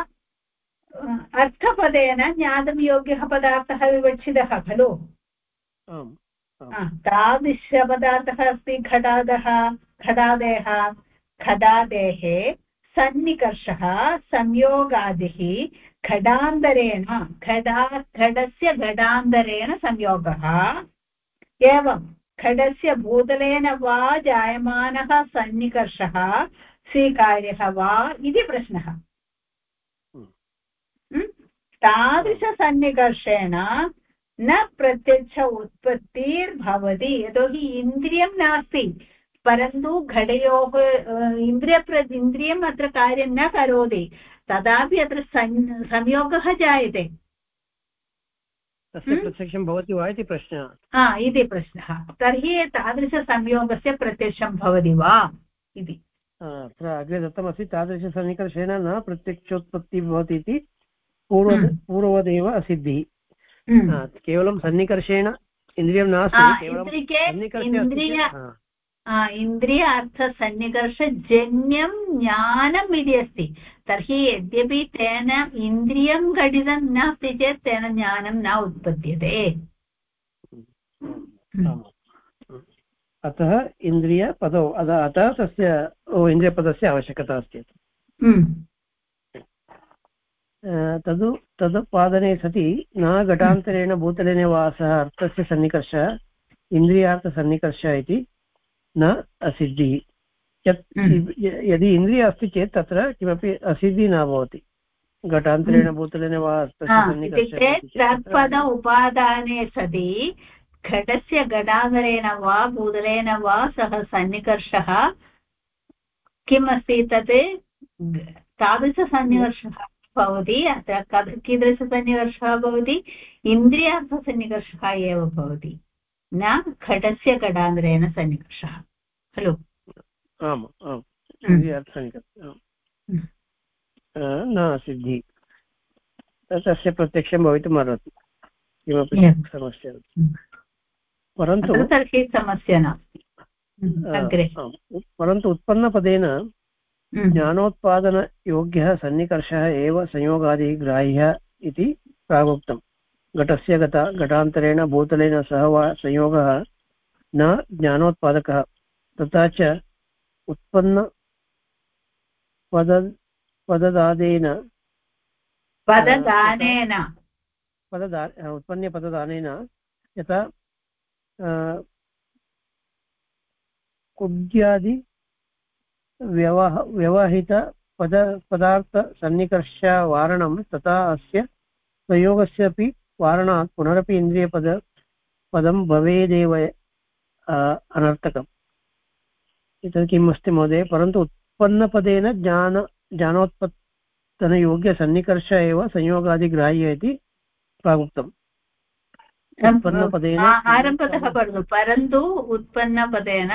अर्थपदेन ज्ञातुं योग्यः पदार्थः विवक्षितः खलु तादृशपदार्थः अस्ति घटादेः सन्निकर्षः संयोगादिः घटस्य घटान्तरेण संयोगः एवं घटस्य भूतलेन वा जायमानः सन्निकर्षः स्वीकार्यः वा इति प्रश्नः तादृशसन्निकर्षेण न प्रत्यक्ष उत्पत्तिर्भवति यतोहि इन्द्रियं नास्ति परन्तु घटयोः इन्द्रियम् अत्र कार्यं न करोति तदापि अत्र संयोगः जायते तस्य प्रत्यक्षं भवति वा इति प्रश्नः इति प्रश्नः तर्हि तादृशसंयोगस्य प्रत्यक्षं भवति वा इति अत्र अग्रे दत्तमस्ति तादृशसन्निकर्षेण न प्रत्यक्षोत्पत्तिः भवति इति पूर्ववदेव असिद्धिः केवलं सन्निकर्षेण इन्द्रियं नास्ति इन्द्रिय अर्थसन्निकर्षजन्यं ज्ञानम् इति अस्ति तर्हि यद्यपि तेन इन्द्रियं घटितं नास्ति चेत् तेन ज्ञानं न उत्पद्यते अतः इन्द्रियपदौ अतः तस्य इन्द्रियपदस्य आवश्यकता अस्ति तदुत्पादने सति न घटान्तरेण भूतलेन वा सः अर्थस्य सन्निकर्षः इन्द्रियार्थसन्निकर्षः इति न असिद्धिः यदि इन्द्रिय अस्ति चेत् तत्र किमपि असिद्धिः न भवति घटान्तरेण भूतलेन वा अर्थस्य सन्निकर्षः तत्पद उपादाने सति घटस्य घटान्तरेण वा भूतलेन वा सः सन्निकर्षः किम् अस्ति तत् तादृशसन्निकर्षः भवति अत्र कीदृशसन्निकर्षः भवति इन्द्रियार्थसन्निकर्षः एव भवति न घटस्य घटान्तरेण सन्निकर्षः खलु आम् न सिद्धिः तस्य प्रत्यक्षं भवितुम् अर्हति किमपि समस्या परन्तु तर्हि समस्या नास्ति परन्तु उत्पन्नपदेन ज्ञानोत्पादनयोग्यः सन्निकर्षः एव संयोगादिः ग्राह्यः इति प्रागुक्तम् घटस्य घटान्तरेण भूतलेन सह वा संयोगः न ज्ञानोत्पादकः तथा च उत्पन्नपददानेन यथा कुड्यादि व्यवहित पदार्थसन्निकर्षवारणं तथा अस्य संयोगस्यापि वारणात् पुनरपि इन्द्रियपदं भवेदेव अनर्थकम् एतत् किम् अस्ति महोदय परन्तु उत्पन्नपदेन ज्ञानोत्पत्तनयोग्यसन्निकर्ष एव संयोगादिग्राह्य इति प्रागुक्तम् आरम्भतः परन्तु उत्पन्नपदेन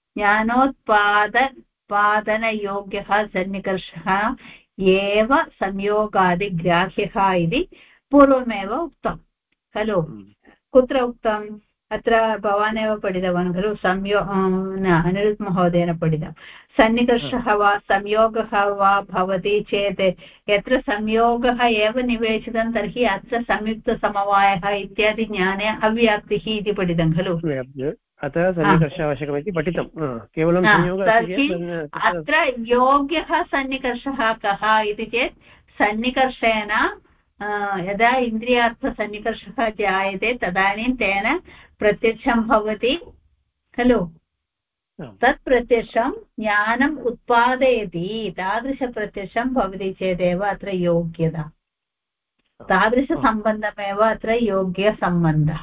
ज्ञानोत्पादनयोग्यः सन्निकर्षः एव संयोगादिग्राह्यः इति पूर्वमेव उक्तं खलु कुत्र उक्तम् अत्र भवान् एव पठितवान् खलु अनिरुद्ध महोदयेन पठितं सन्निकर्षः वा संयोगः वा भवति चेत् यत्र संयोगः एव निवेशितं तर्हि अत्र संयुक्तसमवायः इत्यादि ज्ञाने अव्याप्तिः इति पठितं खलु अतः सन्निकर्षः आवश्यकमिति पठितं केवलं अत्र योग्यः सन्निकर्षः कः इति चेत् सन्निकर्षेण यदा इन्द्रियार्थसन्निकर्षः जायते तदानीं तेन प्रत्यक्षं भवति खलु तत् प्रत्यक्षं ज्ञानम् उत्पादयति तादृशप्रत्यक्षं भवति चेदेव अत्र योग्यता तादृशसम्बन्धमेव अत्र योग्यसम्बन्धः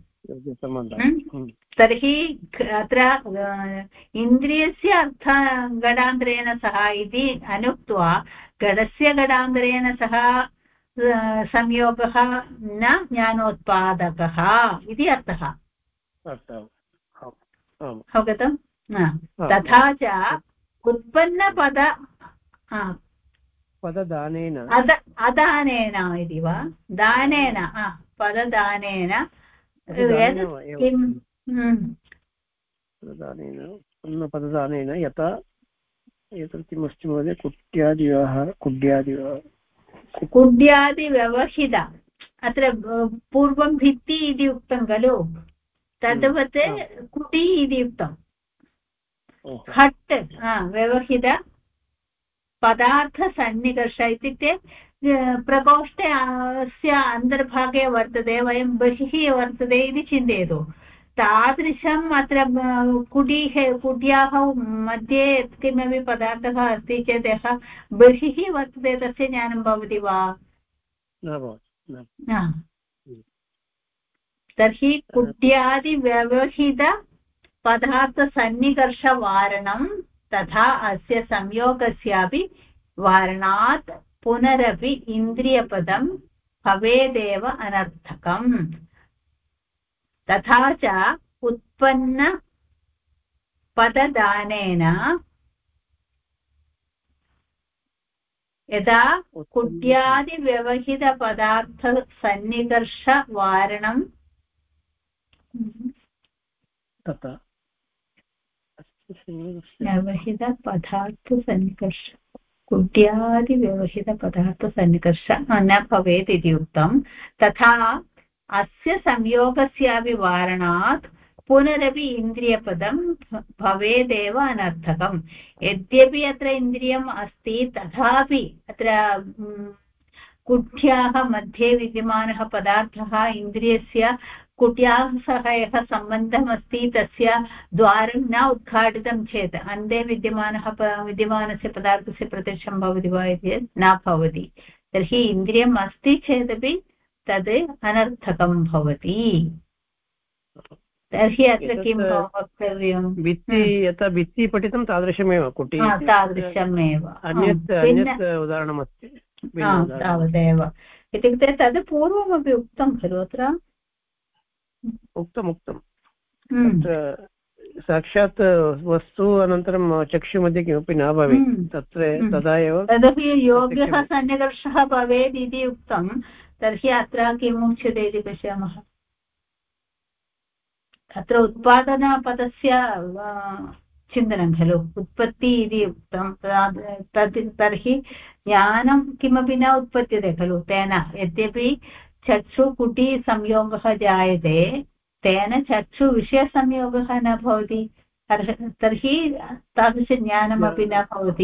तर्हि अत्र इन्द्रियस्य अर्थ घटान्तरेण सह इति अनुक्त्वा घटस्य घटान्तरेण सह संयोगः न ज्ञानोत्पादकः इति अर्थः अवगतं? तथा च उत्पन्नपद पददानेन अदानेन इति वा दानेन पददानेन किं पददानेन यथा एतत् किमस्ति महोदय कुड्यादिव्यवहित अत्र पूर्वं भित्ति इति उक्तं खलु तद्वत् कुटी इति उक्तं हट् व्यवहित पदार्थसन्निकर्ष इत्युक्ते प्रकोष्ठे अस्य अन्तर्भागे वर्तते वयं बहिः वर्तते इति चिन्तयतु तादृशम् अत्र कुट्याः मध्ये किमपि पदार्थः अस्ति चेत् यः बहिः वर्तते तस्य ज्ञानं भवति वा तर्हि कुट्यादिव्यवहित पदार्थसन्निकर्षवारणं तथा अस्य संयोगस्यापि वारणात् पुनरपि इन्द्रियपदं भवेदेव अनर्थकम् तथा च उत्पन्नपददानेन यदा कुट्यादिव्यवहितपदार्थसन्निकर्षवारणं तथा व्यवहितपदार्थसन्निकर्ष कुट्यादिव्यवहितपदार्थसन्निकर्ष न भवेत् इति उक्तं तथा अस्य संयोगस्यापि वारणात् पुनरपि इन्द्रियपदं भवेदेव अनर्थकम् यद्यपि अत्र इन्द्रियम् अस्ति तथापि अत्र कुट्याः मध्ये विद्यमानः पदार्थः इन्द्रियस्य कुट्याः सह यः सम्बन्धम् अस्ति तस्य द्वारं न उद्घाटितं चेत् अन्ते विद्यमानस्य पदार्थस्य प्रत्यक्षं भवति वा इति न भवति तर्हि इन्द्रियम् अस्ति चेदपि तद् अनर्थकं भवति तर्हि अत्र किं वक्तव्यं यथा भित्ति पठितं तादृशमेव कुटी तादृशमेव अन्यत् उदाहरणमस्ति तावदेव इत्युक्ते तद् पूर्वमपि उक्तं खलु अत्र उक्तं साक्षात् वस्तु अनन्तरं चक्षुमध्ये किमपि न भवेत् तत्र तदा एव तदपि योग्यः सन्निकर्षः भवेत् इति उक्तं तर्हि अत्र किम् उच्यते इति पश्यामः अत्र उत्पादनपदस्य चिन्तनं खलु उत्पत्ति इति उक्तं तर्हि ज्ञानं किमपि न उत्पद्यते खलु तेन यद्यपि चक्षुकुटी संयोगः जायते तेन चक्षुविषयसंयोगः न भवति तर्हि तादृशज्ञानमपि न भवति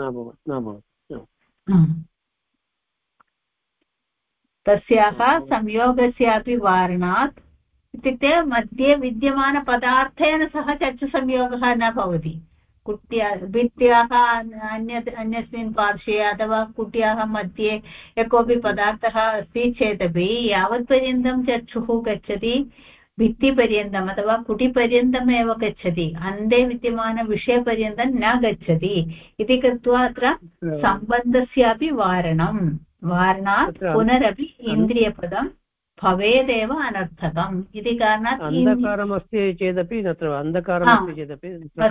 तस्याः संयोगस्यापि वारणात् इत्युक्ते मध्ये विद्यमानपदार्थेन सह चक्षुसंयोगः न भवति भित्त्याः अन्यस्मिन् पार्श्वे अथवा कुट्याः मध्ये यः कोऽपि पदार्थः अस्ति चेदपि यावत्पर्यन्तं चक्षुः गच्छति भित्तिपर्यन्तम् अथवा कुटिपर्यन्तम् एव गच्छति अन्ते विद्यमानविषयपर्यन्तं न गच्छति इति कृत्वा अत्र सम्बन्धस्यापि वारणात् पुनरपि इन्द्रियपदं भवेदेव अनर्थकम् इति कारणात् अन्धकारमस्ति चेदपि तत्र अन्धकारमस्ति चेदपि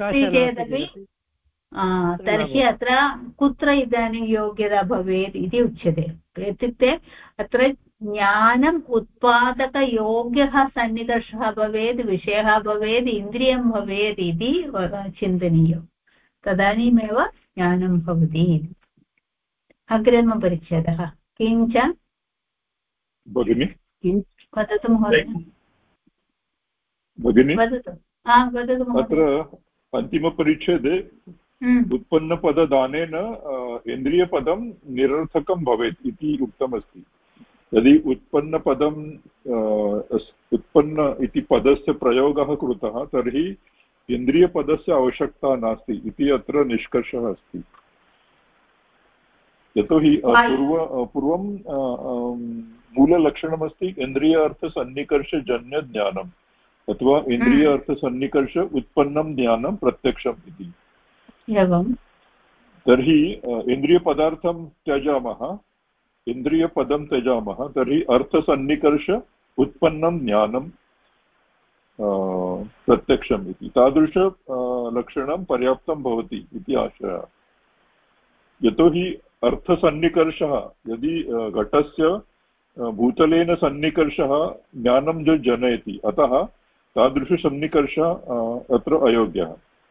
तर्हि अत्र कुत्र इदानीं योग्यता भवेत् इति उच्यते इत्युक्ते अत्र ज्ञानम् उत्पादकयोग्यः सन्निकर्षः भवेत् विषयः भवेत् इन्द्रियं भवेत् इति चिन्तनीयं तदानीमेव ज्ञानं भवति अग्रिमपरिच्छेदः किञ्च वदतु महोदय वदतु अत्र अन्तिमपरिच्छेदे उत्पन्नपददानेन इन्द्रियपदं निरर्थकं भवेत् इति उक्तमस्ति यदि उत्पन्न इति पदस्य प्रयोगः कृतः तर्हि इन्द्रियपदस्य आवश्यकता नास्ति इति अत्र निष्कर्षः अस्ति यतोहि पूर्वं मूललक्षणमस्ति इन्द्रियार्थसन्निकर्षजन्यज्ञानम् अथवा इन्द्रियार्थसन्निकर्ष उत्पन्नं ज्ञानं प्रत्यक्षम् इति तर्हि इन्द्रियपदं त्यजामः तर्हि अर्थसन्निकर्ष उत्पन्नं ज्ञानं प्रत्यक्षम् इति तादृश लक्षणं पर्याप्तं भवति इति आशयः। यतोहि अर्थसन्निकर्षः यदि घटस्य भूतलेन सन्निकर्षः ज्ञानं जनयति, अतः तादृशसन्निकर्षः अत्र अयोग्यः।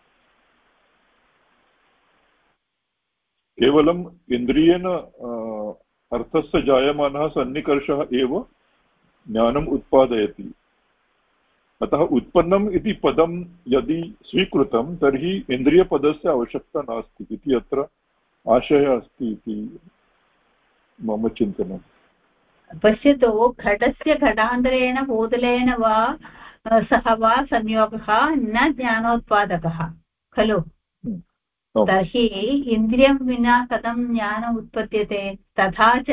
केवलम् इन्द्रियेण अर्थस्य जायमानः सन्निकर्षः एव ज्ञानम् उत्पादयति। अतः उत्पन्नम् इति पदं यदि स्वीकृतं तर्हि इन्द्रियपदस्य आवश्यकता नास्ति इति अत्र आशयः अस्ति इति मम चिन्तनम्। पश्यतु, घटस्य घटान्तरेण भूतलेन वा सह वा संयोगः न ज्ञानोत्पादकः खलु। तर्हि इन्द्रियं विना कथं ज्ञानम् उत्पद्यते? तथा च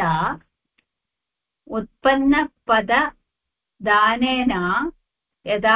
उत्पन्नपददानेन यदा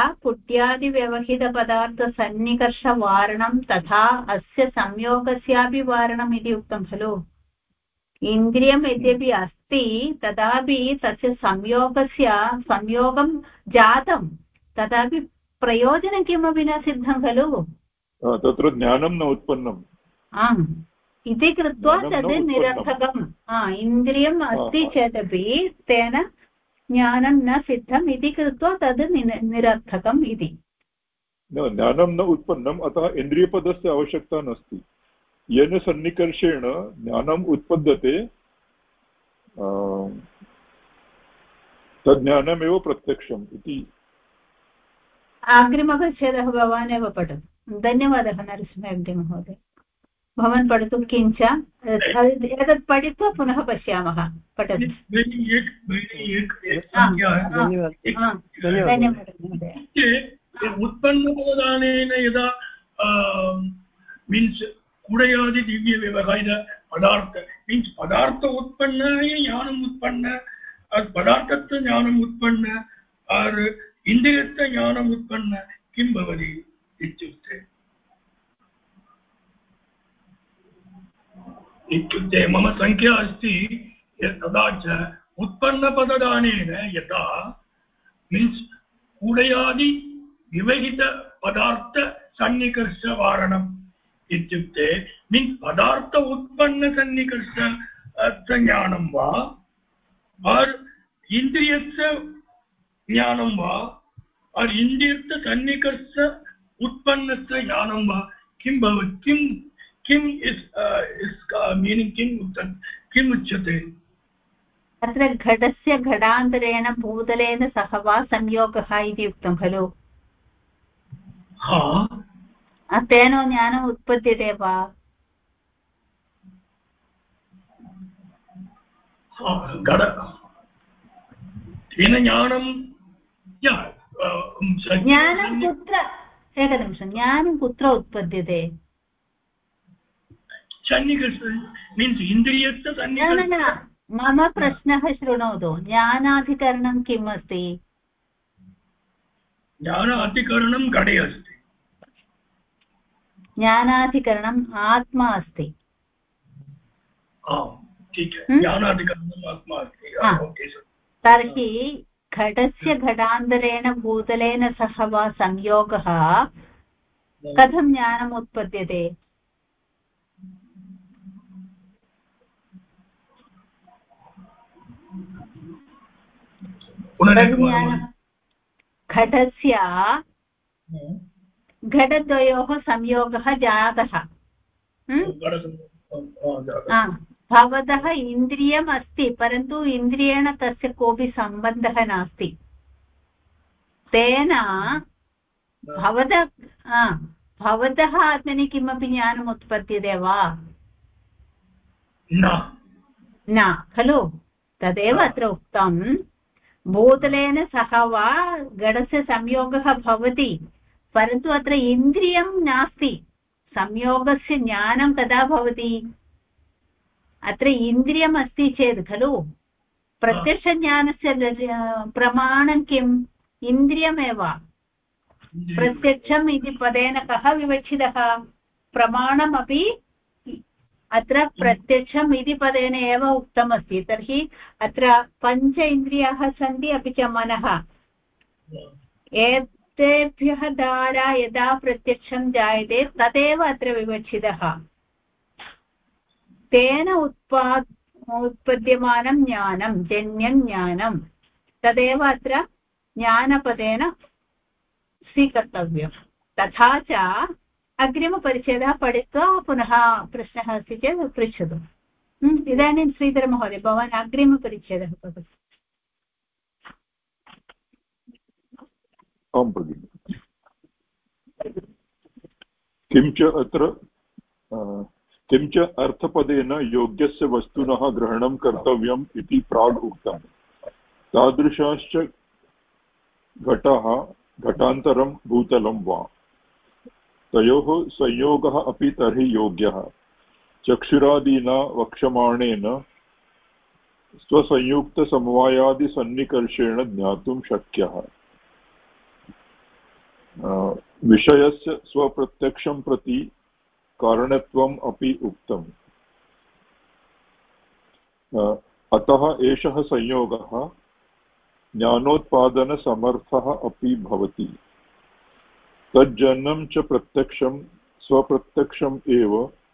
कुट्यादिव्यवहितपदार्थसन्निकर्षवारणं तथा अस्य संयोगस्यापि वारणम् इति उक्तं खलु। इन्द्रियं यद्यपि अस्ति तथापि तस्य संयोगं जातं, तथापि प्रयोजनं किमपि न सिद्धं खलु। तत्र ज्ञानं न उत्पन्नम्। आम् इति कृत्वा तद् निरर्थकम्। इन्द्रियम् अस्ति चेदपि तेन ज्ञानं न सिद्धम् इति कृत्वा तद् निरर्थकम् इति। ज्ञानं न उत्पन्नम्, अतः इन्द्रियपदस्य आवश्यकता नास्ति। येन सन्निकर्षेण ज्ञानम् उत्पद्यते तज्ज्ञानमेव प्रत्यक्षम् इति। अग्रिमः छेदः भवान् एव पठतु। धन्यवादः नरसिंहहेगडे महोदय। भवान् पठतु। किञ्च एतत् पठित्वा पुनः पश्यामः। पठतु। धन्यवादः महोदय। उत्पन्नपदानेन यदा मीन्स् कुडयादि दिव्यव्यवहार पदार्थ मीन्स् पदार्थ उत्पन्न ज्ञानम् उत्पन्न पदार्थत्व ज्ञानम् उत्पन्न आर् इन्द्रियत्व ज्ञानम् उत्पन्न किं भवति इत्युक्ते मम संख्या अस्ति तथा च उत्पन्नपददानेन यथा मीन्स् कुडयादि विवहित पदार्थ सन्निकर्षवारणम् इत्युक्ते मीन्स् पदार्थ उत्पन्न सन्निकर्ष ज्ञानं वा और इन्द्रियस्य ज्ञानं वा और इन्द्रियस्य सन्निकर्ष उत्पन्नस्य ज्ञानं वा किं भवति किं मीनिङ्ग् किम् उच्यते? अत्र घटस्य घटान्तरेण भूतलेन सह वा संयोगः इति उक्तं खलु। तेन ज्ञानम् उत्पद्यते वा? ज्ञानं कुत्र एकनिमिषं ज्ञानं कुत्र उत्पद्यते? मीन्स् इन्द्रियस्य मम प्रश्नः शृणोतु। ज्ञानाधिकरणं किम् अस्ति? ज्ञानाधिकरणं घटे अस्ति। ज्ञानाधिकरणम् आत्मा अस्ति। तर्हि घटस्य घटान्तरेण भूतलेन सह वा संयोगः कथं ज्ञानम् उत्पद्यते? घटस्य घटद्वयोः संयोगः जातः। भवतः इन्द्रियम् अस्ति परन्तु इन्द्रियेण तस्य कोऽपि सम्बन्धः नास्ति। तेन भवतः आत्मनि किमपि ज्ञानम् उत्पद्यते वा? न खलु। तदेव अत्र उक्तं भूतलेन सह वा घटस्य संयोगः भवति परन्तु अत्र इन्द्रियं नास्ति। संयोगस्य ज्ञानं कदा भवति? अत्र इन्द्रियम् अस्ति चेत् खलु। प्रत्यक्षज्ञानस्य प्रमाणं किम्? इन्द्रियमेव। प्रत्यक्षम् इति पदेन कः विवक्षितः? प्रमाणमपि अत्र प्रत्यक्षम् इति पदेन एव उक्तमस्ति। तर्हि अत्र पञ्च इन्द्रियाः सन्ति अपि च मनः। तेभ्यः द्वारा यदा प्रत्यक्षं जायते तदेव अत्र विवक्षितः तेन उत्पद्यमानं ज्ञानं जन्यं ज्ञानं तदेव अत्र ज्ञानपदेन स्वीकर्तव्यं तथा च अग्रिमपरिच्छेदः पठित्वा पुनः प्रश्नः अस्ति चेत् पृच्छतु इदानीं श्रीधरमहोदय भवान् अग्रिमपरिच्छेदः वदतु आं भगिनि किञ्च अत्र किञ्च अर्थपदेन योग्यस्य वस्तुनः ग्रहणं कर्तव्यम् इति प्राग् उक्तम् तादृशाश्च घटाः घटान्तरं भूतलं वा तयोः संयोगः अपि तर्हि योग्यः चक्षुरादिना वक्ष्यमाणेन स्वसंयुक्तसमवायादिसन्निकर्षेण ज्ञातुं शक्यः विषयस्य स्वप्रत्यक्षं प्रति कारणत्वम् अपि उक्तम् अतः एषः संयोगः ज्ञानोत्पादनसमर्थः अपि भवति तज्जन्यं च प्रत्यक्षं स्वप्रत्यक्षम् एव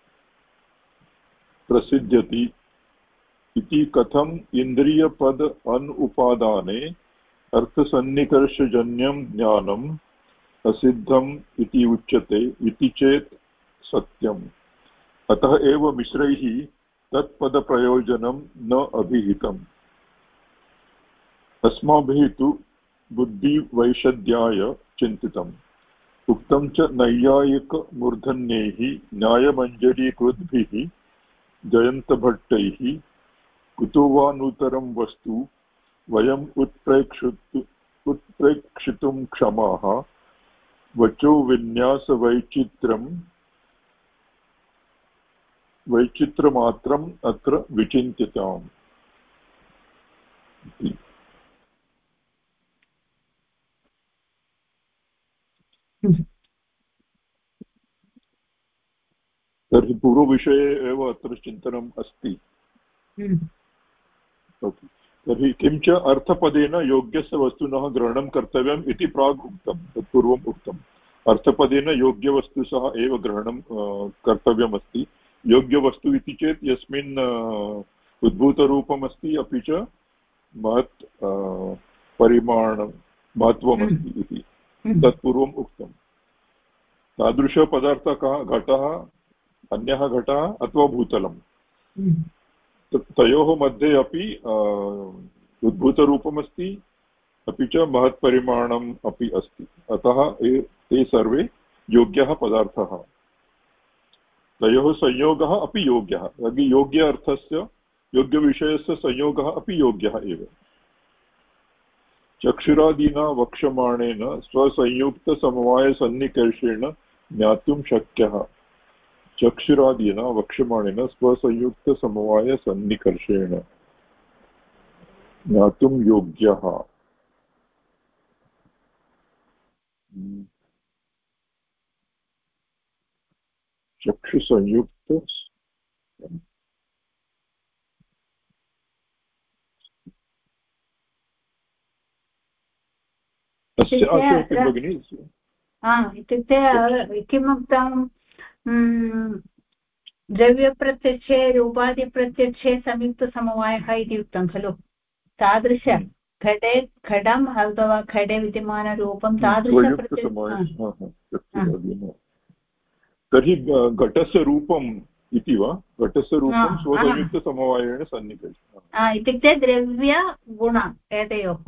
प्रसिद्ध्यति इति कथम् इन्द्रियपद अनुपादाने अर्थसन्निकर्षजन्यं ज्ञानम् असिद्धम् इति उच्यते इति चेत् सत्यम् अतः एव मिश्रैः तत्पदप्रयोजनं न अभिहितम् अस्माभिः तु बुद्धिवैशद्याय चिन्तितम् उक्तं च नैयायिकमूर्धन्यैः न्यायमञ्जरीकृद्भिः जयन्तभट्टैः कुतो वा नूतरं वस्तु वयम् उत्प्रेक्षितुं क्षमाः वचो वैचित्रमात्रम् अत्र विचिन्त्यताम् तर्हि पूर्वविषये एव अत्र चिन्तनम् अस्ति तर्हि किञ्च अर्थपदेन योग्यस्य वस्तुनः ग्रहणं कर्तव्यम् इति प्राग् उक्तं तत्पूर्वम् उक्तम् अर्थपदेन योग्यवस्तुसः एव ग्रहणं कर्तव्यमस्ति योग्यवस्तु इति चेत् यस्मिन् उद्भूतरूपमस्ति अपि च महत् परिमाणं महत्त्वमस्ति इति तत्पूर्वम् उक्तं तादृशपदार्थः घटः अन्यः घटः अथवा भूतलं तयोः मध्ये अपि उद्भूतरूपमस्ति अपि च महत्परिमाणम् अपि अस्ति अतः ते सर्वे योग्यः पदार्थः तयोः संयोगः अपि योग्यः यदि योग्य अर्थस्य योग्यविषयस्य संयोगः अपि योग्यः एव चक्षुरादिना वक्ष्यमाणेन स्वसंयुक्तसमवायसन्निकर्षेण ज्ञातुं शक्यः चक्षुरादिना वक्ष्यमाणेन स्वसंयुक्तसमवायसन्निकर्षेण ज्ञातुं योग्यः चक्षुसंयुक्त अस्य किं भगिनि इत्युक्ते किमुक्तं द्रव्यप्रत्यक्षे रूपादिप्रत्यक्षे संयुक्तसमवायः इति उक्तं खलु तादृश घटे घटम् अथवा घटे विद्यमानरूपं तादृश तर्हि घटस्य रूपम् इति वा घटस्य रूपं स्वसंयुक्तसमवायेन सन्निकर्षः इत्युक्ते द्रव्यगुण एतयोः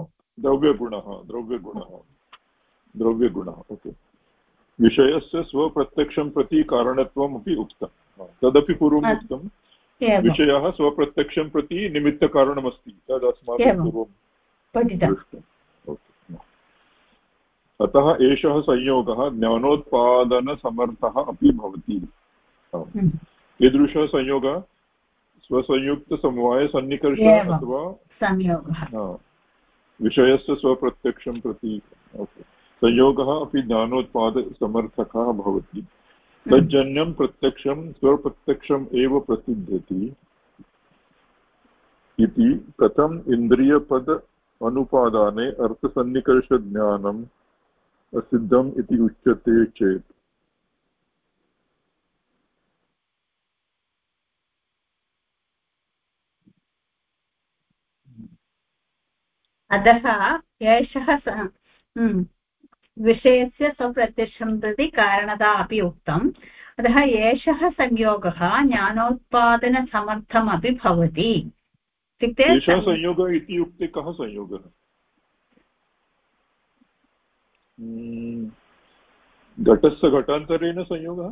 द्रव्यगुणः ओके विषयस्य स्वप्रत्यक्षं प्रति कारणत्वम् अपि उक्तं तदपि पूर्वम् उक्तं विषयः स्वप्रत्यक्षं प्रति निमित्तकारणमस्ति तद् अस्माभिः पूर्वं दृष्टम् अतः एषः संयोगः ज्ञानोत्पादनसमर्थः अपि भवति कीदृशः संयोगः स्वसंयुक्तसमवायसन्निकर्षः अथवा संयोगः विषयस्य स्वप्रत्यक्षं प्रति संयोगः अपि ज्ञानोत्पादसमर्थकः भवति तज्जन्यं प्रत्यक्षं स्वप्रत्यक्षम् एव प्रसिद्ध्यति इति कथम् इन्द्रियपद अनुपादाने अर्थसन्निकर्षज्ञानम् असिद्धम् इति उच्यते चेत् अतः एषः विषयस्य स्वप्रत्यक्षं प्रति कारणता अपि उक्तम् अतः एषः संयोगः ज्ञानोत्पादनसमर्थमपि भवति इत्युक्ते एषः संयोगः इति उक्ते कः संयोगः घटस्य घटान्तरेण संयोगः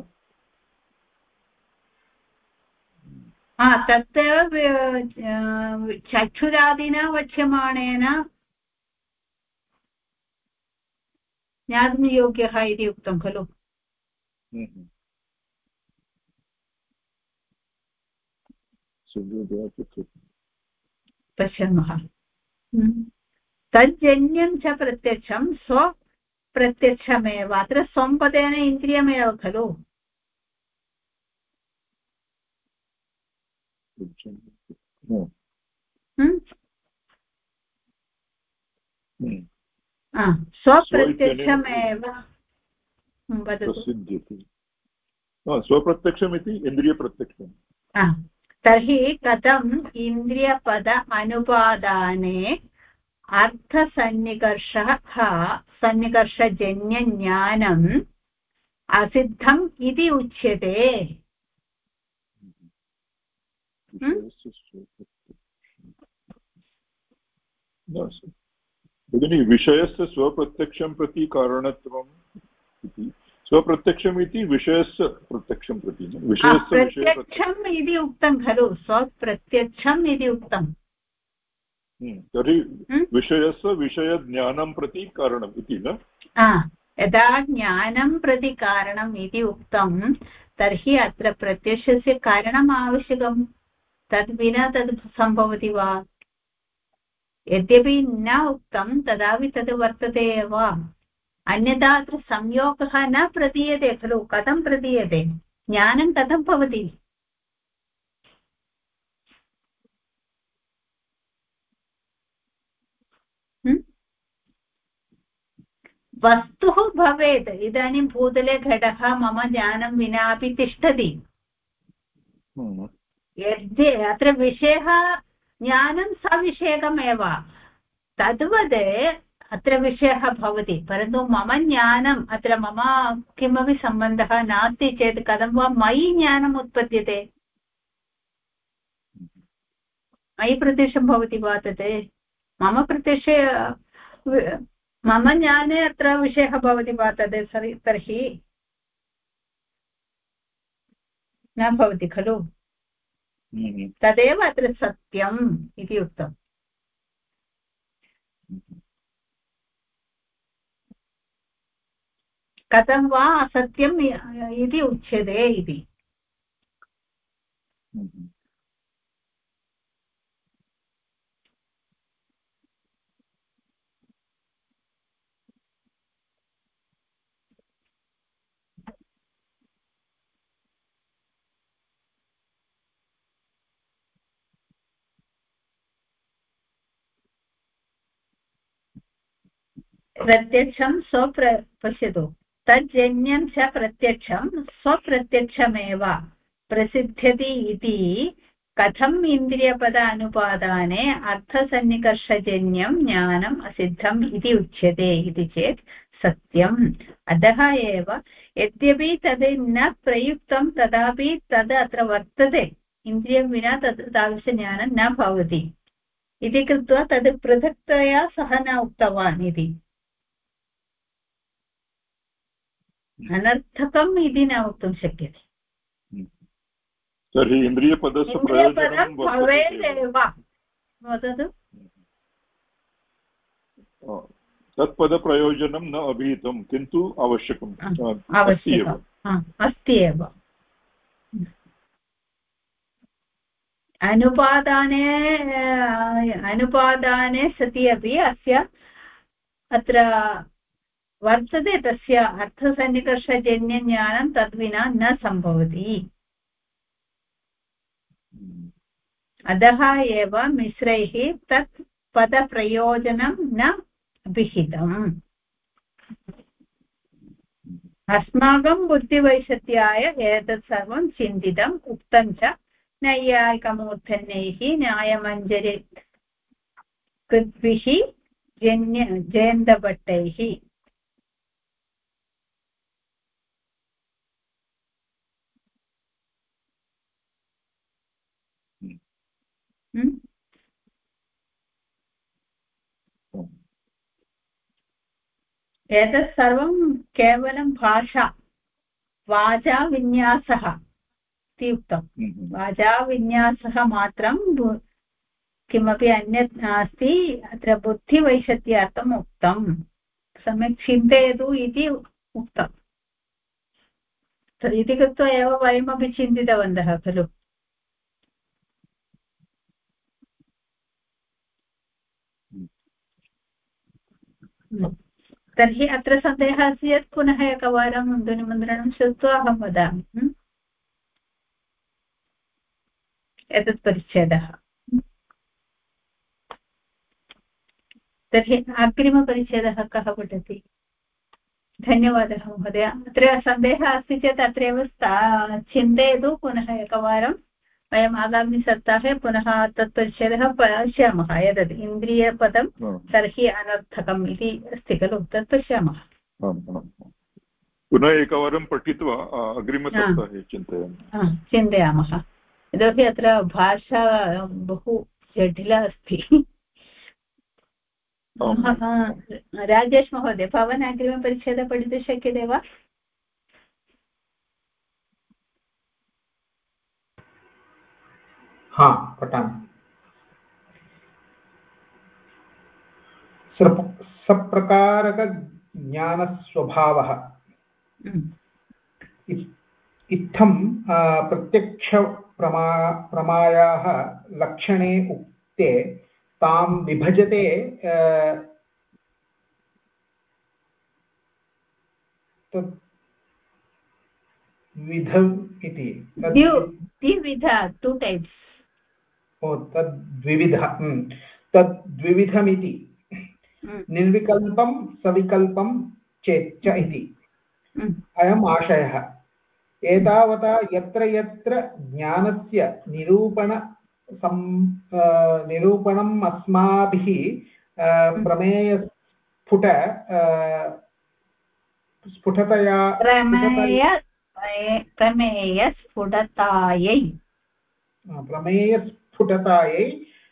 तत्र चक्षुरादिना वक्ष्यमाणेन ज्ञातुं योग्यः इति उक्तं खलु पश्यामः तज्जन्यं च प्रत्यक्षं स्वप्रत्यक्षमेव अत्र स्वं पदेन इन्द्रियमेव खलु स्वप्रत्यक्षमेव स्वप्रत्यक्षमिति इन्द्रियप्रत्यक्षं तर्हि कथम् इन्द्रियपद अनुपादाने अर्थसन्निकर्षः सन्निकर्षजन्यज्ञानम् असिद्धम् इति उच्यते भगिनी विषयस्य स्वप्रत्यक्षं प्रति कारणत्वम् इति स्वप्रत्यक्षम् इति विषयस्य प्रत्यक्षं प्रति प्रत्यक्षम् इति उक्तं खलु स्वप्रत्यक्षम् इति उक्तम् तर्हि विषयस्य विषयज्ञानं प्रति कारणम् इति न यदा ज्ञानं प्रति कारणम् इति उक्तं तर्हि अत्र प्रत्यक्षस्य कारणम् आवश्यकं तद् विना तद् सम्भवति वा यद्यपि न उक्तं तदापि तद् वर्तते एव अन्यथा अत्र संयोगः न प्रतीयते खलु कथं प्रतीयते ज्ञानं कथं भवति वस्तुः भवेत् इदानीं भूतले घटः मम ज्ञानं विना अपि तिष्ठति यद्य अत्र विषयः ज्ञानं सविषयकमेव तद्वत् अत्र विषयः भवति परन्तु मम ज्ञानम् अत्र मम किमपि सम्बन्धः नास्ति चेत् कथं वा मयि ज्ञानम् उत्पद्यते मयि प्रत्यक्षं भवति वा तत् मम प्रत्यक्षे मम ज्ञाने अत्र विषयः भवति वा तद् तर्हि न भवति खलु तदेव अत्र सत्यम् इति उक्तम् कथं वा असत्यम् इति उच्यते इति प्रत्यक्षं पश्यतु तज्जन्यं च प्रत्यक्षं स्वप्रत्यक्षमेव प्रसिद्ध्यति इति कथम् इन्द्रियपद अनुपादाने अर्थसन्निकर्षजन्यं ज्ञानम् असिद्धम् इति उच्यते इति चेत् सत्यम् अतः एव यद्यपि तद् न प्रयुक्तं तदापि तद् अत्र वर्तते इन्द्रियं विना तद् तादृशज्ञानं न भवति इति कृत्वा तद् पृथक्तया सः न उक्तवान् इति अनर्थकम् इति न वक्तुं शक्यते तर्हि इन्द्रियपदस्य प्रयोजनं भवेदेव वदतु तत्पदप्रयोजनं न अभिहितं किन्तु आवश्यकम् अस्ति एव अनुपादाने सति अपि अस्य अत्र वर्तते तस्य अर्थसन्निकर्षजन्यज्ञानं तद्विना न सम्भवति अतः एव मिश्रैः तत् पदप्रयोजनं न विहितम् अस्माकं बुद्धिवैशत्याय एतत् सर्वं चिन्तितम् उक्तं च नैयायिकमूर्धन्यैः न्यायमञ्जरी कृद्भिः जयन्तभट्टैः। एतत् सर्वं केवलं भाषा वाचाविन्यासः इति उक्तं। वाचाविन्यासः मात्रं किमपि अन्यत् नास्ति। अत्र बुद्धिवैशत्यार्थम् उक्तं। सम्यक् चिन्तयतु इति उक्तम्। इति कृत्वा एव वयमपि चिन्तितवन्तः खलु। तर्हि अत्र सन्देहः अस्ति यत् पुनः एकवारं ध्वनिमुद्रणं श्रुत्वा अहं वदामि एतत् परिच्छेदः। तर्हि अग्रिमपरिच्छेदः कः पठति? धन्यवादः महोदय। अत्र सन्देहः अस्ति चेत् अत्रैव चिन्तयतु पुनः एकवारं। वयम् आगामिसप्ताहे पुनः तत् परिच्छेदः पश्यामः। एतद् इन्द्रियपदं तर्हि अनर्थकम् इति अस्ति खलु, तत् पश्यामः। पुनः एकवारं पठित्वा अग्रिमसप्ताहे चिन्तयामः। यतोहि अत्र भाषा बहु जटिला अस्ति। राजेश महोदय, भवान् अग्रिमपरिच्छेदं पठितुं शक्यते वा? हा, पठामि। सप्रकारकज्ञानस्वभावः इत्थं प्रत्यक्षप्रमायाः लक्षणे उक्ते तां विभजते विधम् इति। द्विविधा, 2 types। तद्विविधमिति निर्विकल्पं सविकल्पं चेच्च इति अयम् आशयः। एतावता यत्र यत्र ज्ञानस्य निरूपणम् अस्माभिः प्रमेयस्फुटतायै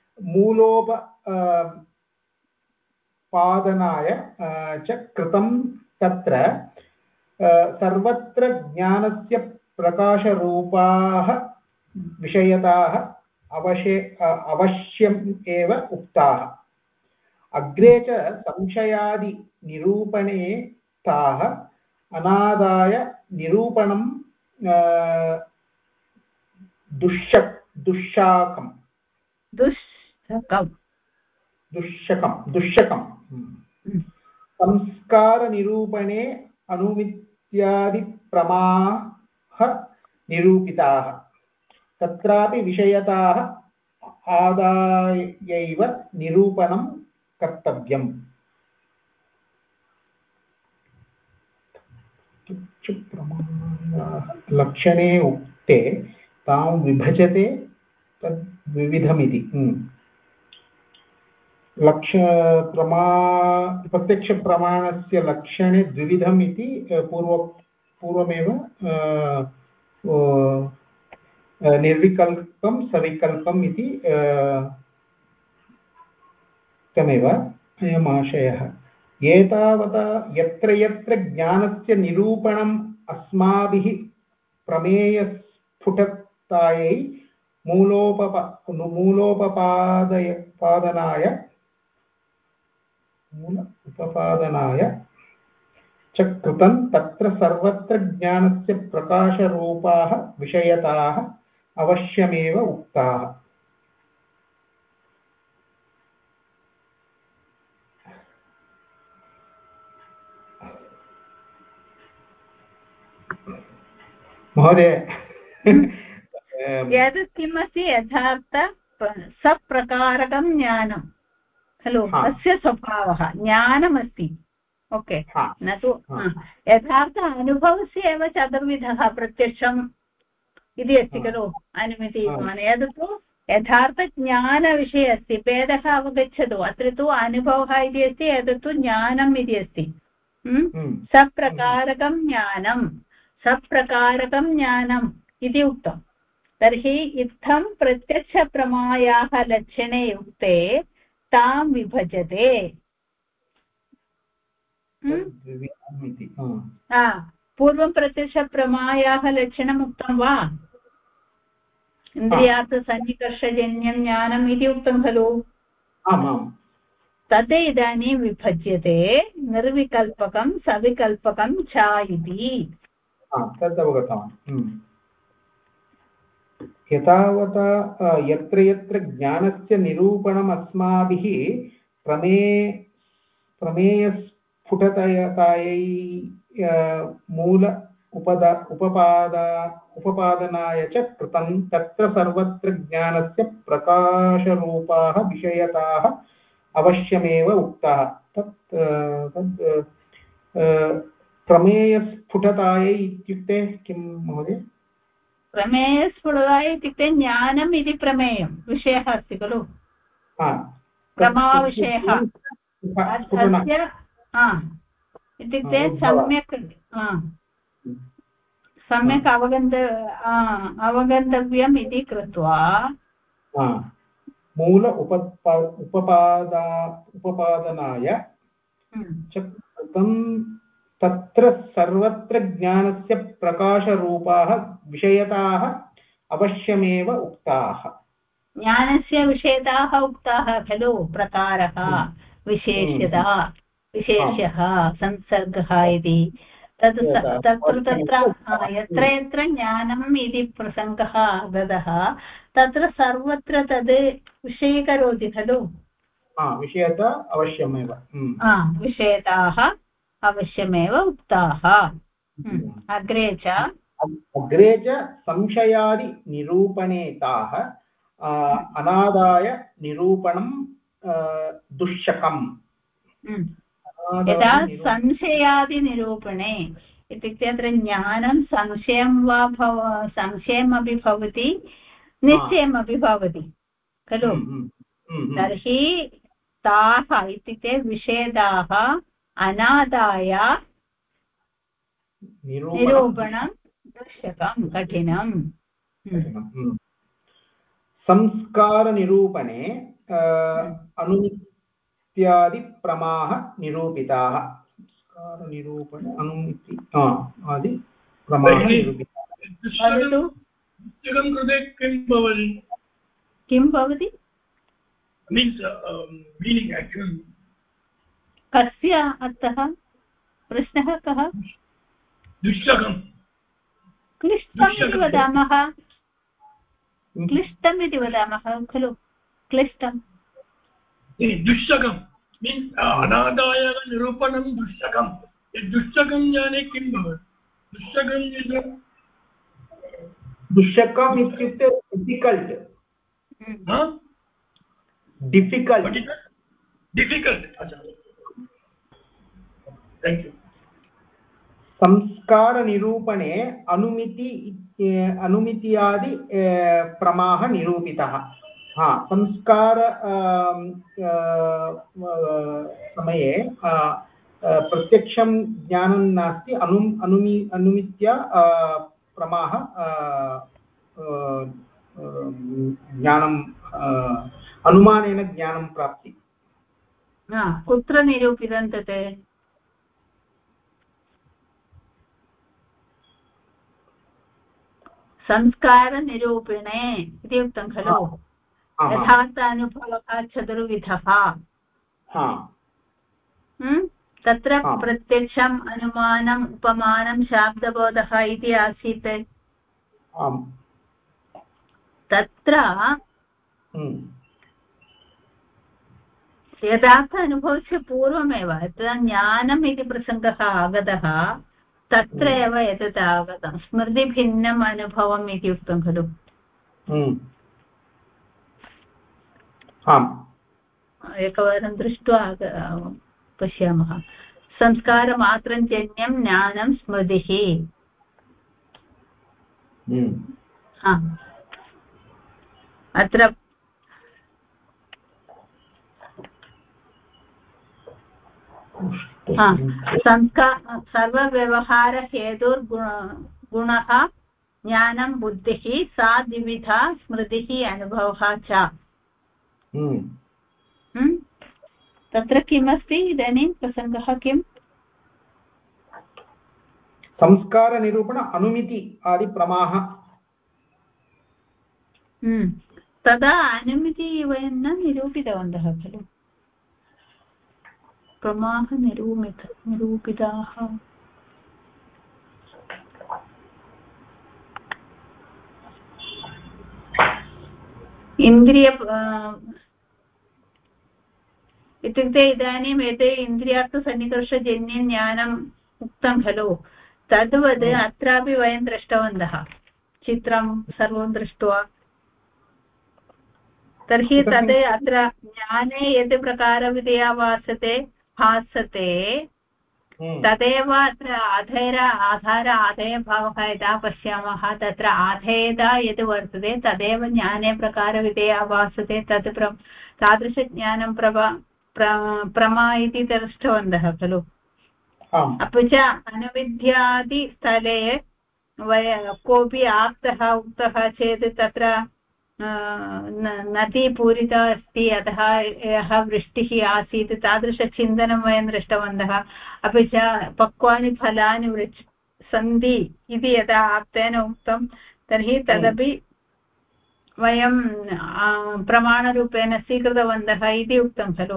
मूलोपपादनाय च कृतं तत्र सर्वत्र ज्ञानस्य प्रकाशरूपाः विषयताः अवश्यम् एव उक्ताः। अग्रे च संशयादिनिरूपणे ताः अनादाय निरूपणं दुःशकम् संस्कारनिरूपणे अनुमित्यादिप्रमाः निरूपिताः। तत्रापि विषयताः आदायैव निरूपणं कर्तव्यम्। लक्षणे उक्ते तां विभजते तद्विविधमिति। प्रत्यक्षप्रमाणस्य लक्षणे द्विविधम् इति पूर्वमेव निर्विकल्पं सविकल्पम् इति तमेव अयम् आशयः। एतावता यत्र यत्र ज्ञानस्य निरूपणम् अस्माभिः प्रमेयस्फुटतायै मूलोपपादनाय च कृतं तत्र सर्वत्र ज्ञानस्य प्रकाशरूपाः विषयताः अवश्यमेव उक्ताः। महोदय, एतत् किमस्ति? यथार्थ सप्रकारकं ज्ञानं खलु, अस्य स्वभावः ज्ञानमस्ति। ओके हा, न तु हा, यथार्थ अनुभवस्य एव चतुर्विधः प्रत्यक्षम् इति अस्ति हा, खलु अनुमिति हा, एतत् तु यथार्थज्ञानविषये अस्ति भेदः अवगच्छतु अत्र तु अनुभवः इति अस्ति एतत् तु ज्ञानम् इति अस्ति सप्रकारकं ज्ञानं सप्रकारकं ज्ञानम् इति उक्तम् तर्हि इत्थं प्रत्यक्षप्रमायाः लक्षणे युक्ते तां विभजते पूर्वं प्रत्यक्षप्रमायाः लक्षणम् उक्तं वा इन्द्रियार्थसन्निकर्षजन्यं ज्ञानम् इति उक्तं खलु तत् इदानीं विभज्यते निर्विकल्पकं सविकल्पकं च इति तद् अवगतवान् यतावता यत्र यत्र ज्ञानस्य निरूपणम् अस्माभिः प्रमेयस्फुटतयतायै मूल उपपादनाय च कृतं तत्र सर्वत्र ज्ञानस्य प्रकाशरूपाः विषयताः अवश्यमेव उक्ताः तत् प्रमेयस्फुटतायै इत्युक्ते किं महोदय प्रमेयस्फुटतायै इत्युक्ते ज्ञानम् इति प्रमेयं विषयः अस्ति खलु प्रमाविषयः इत्युक्ते सम्यक् अवगन्तव्यम् इति कृत्वा मूल उपपादनाय च कृतं तत्र सर्वत्र ज्ञानस्य प्रकाशरूपाः विषयताः अवश्यमेव उक्ताः ज्ञानस्य विषयताः उक्ताः खलु प्रकारः विशेष्यता विशेष्यः संसर्गः इति तत्र यत्र यत्र ज्ञानम् इति प्रसङ्गः आगतः तत्र सर्वत्र तद् विषयीकरोति खलु विषयता अवश्यमेव विषयताः अवश्यमेव उक्ताः अग्रे च संशयादिनिरूपणे ताः अनादाय निरूपणं दुःशकम् यदा संशयादिनिरूपणे इत्युक्ते अत्र ज्ञानं संशयं वा संशयमपि भवति निश्चयमपि भवति खलु तर्हि ताः इत्युक्ते विषेदाः अनादाय निरूपणं दुःशकं कठिनम् संस्कारनिरूपणे अनुमित्यादिप्रमाः निरूपिताः संस्कारनिरूपणे अनुमिति आदि प्रमाः निरूपिताः कृते किं भवति किं भवति मीनिङ्ग् एक्चुअली कस्य अर्थः प्रश्नः कः दुःशकं क्लिष्टम् इति वदामः क्लिष्टम् इति वदामः खलु क्लिष्टं दुःशकं मीन्स् अनादाय निरूपणं दुःशकं दुःशकं ज्ञाने किं भवति दुःशकम् इत्युक्ते डिफिकल्ट् थैंक यू संस्कारनिरूपणे अनुमित्यादि प्रमाः निरूपितः संस्कार समये प्रत्यक्षं ज्ञानं नास्ति अनुमित्या प्रमाः ज्ञानं अनुमानेन ज्ञानं प्राप्ति कुत्र निरूपितं तत् संस्कारनिरूपिणे इति उक्तं खलु यथार्थ अनुभवः चतुर्विधः तत्र प्रत्यक्षम् अनुमानम् उपमानं शाब्दबोधः इति आसीत् तत्र यथार्थ अनुभवस्य पूर्वमेव यत्र ज्ञानम् इति प्रसङ्गः आगतः तत्र एव एतत् आगतं स्मृतिभिन्नम् अनुभवम् इति उक्तं खलु एकवारं दृष्ट्वा पश्यामः संस्कारमात्रजन्यं ज्ञानं स्मृतिः अत्र सर्वव्यवहारहेतुर्गुणः ज्ञानं बुद्धिः सा द्विविधा स्मृतिः अनुभवः च तत्र किमस्ति इदानीं प्रसङ्गः किम् संस्कारनिरूपण अनुमिति आदिप्रमाः तदा अनुमिति वयं न निरूपितवन्तः खलु प्रमाः निरूपिताः इन्द्रिय इत्युक्ते इदानीं यत् इन्द्रियार्थसन्निकर्षजन्यं ज्ञानम् उक्तं खलु तद्वत् अत्रापि वयं दृष्टवन्तः चित्रं सर्वं दृष्ट्वा तर्हि तद् अत्र ज्ञाने यत् प्रकारविधया भासते तदेव अत्र आधार आधेयभावः यदा पश्यामः तत्र आधेयता यद् वर्तते तदेव ज्ञाने प्रकारविधया भासते तत् तादृशज्ञानं प्रमा इति दृष्टवन्तः खलु अपि च अनुविद्यादिस्थले कोऽपि आप्तः उक्तः चेत् तत्र नदी पूरिता अस्ति अतः यः वृष्टिः आसीत् तादृशचिन्तनं वयं दृष्टवन्तः अपि च पक्वानि फलानि सन्ति इति यदा आप्तेन उक्तं तर्हि तदपि वयं प्रमाणरूपेण स्वीकृतवन्तः इति उक्तं खलु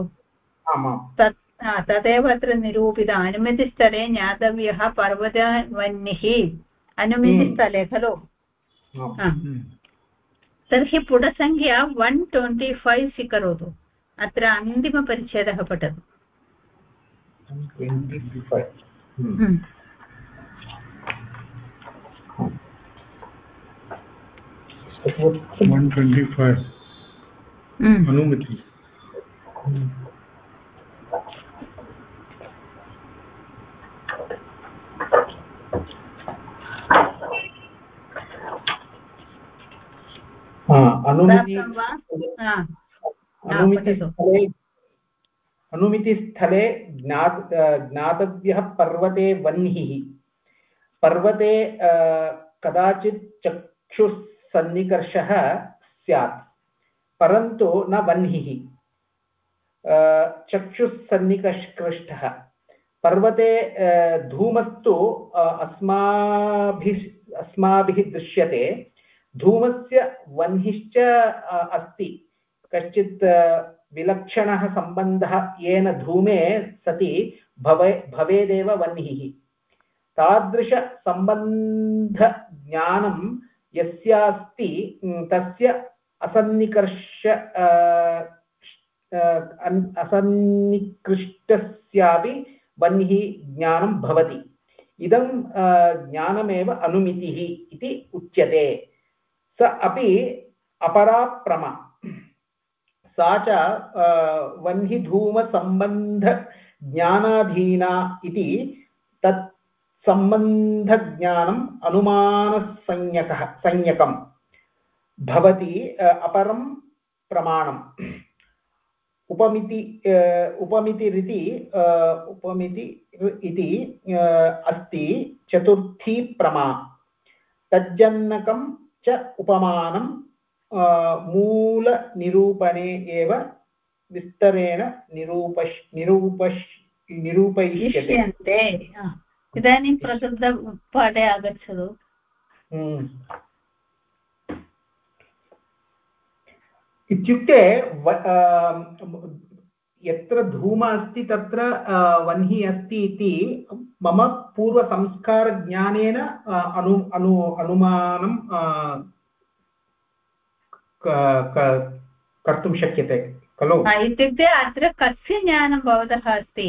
तदेव अत्र निरूपित अनुमितिस्थले ज्ञातव्यः पर्वतवह्निः अनुमितिस्थले खलु तर्हि पुटसङ्ख्या 125 स्वीकरोतु अत्र अन्तिमपरिच्छेदः पठतु 125 अनुमति अनुमितिस्थले ज्ञातव्यः पर्वते वह्निः पर्वते कदाचित् चक्षुसन्निकर्षः स्यात् परन्तु न वह्निः चक्षुसन्निकर्षः पर्वते धूमस्तु अस्माभिः दृश्यते धूमस्य वह्निश्च अस्ति कश्चित् विलक्षणः सम्बन्धः येन धूमे सति भवेदेव वह्निः तादृशसम्बन्धज्ञानं यस्यास्ति तस्य असन्निकृष्टस्यापि वह्निः ज्ञानं भवति इदं ज्ञानमेव अनुमितिः इति उच्यते स अपि अपरा प्रमा सा च वह्निधूमसम्बन्धज्ञानाधीना इति तत् सम्बन्धज्ञानम् अनुमानसंज्ञकं भवति अपरं प्रमाणम् उपमितिरिति अस्ति चतुर्थी प्रमा तज्जन्नकं च उपमानं मूलनिरूपणे एव विस्तरेण निरूपयिष्यते इदानीं प्रकृतपाठे आगच्छतु इत्युक्ते यत्र धूम अस्ति तत्र वह्निः अस्ति इति मम पूर्वसंस्कारज्ञानेन अनुमानं कर्तुं शक्यते खलु इत्युक्ते अत्र कस्य ज्ञानं भवतः अस्ति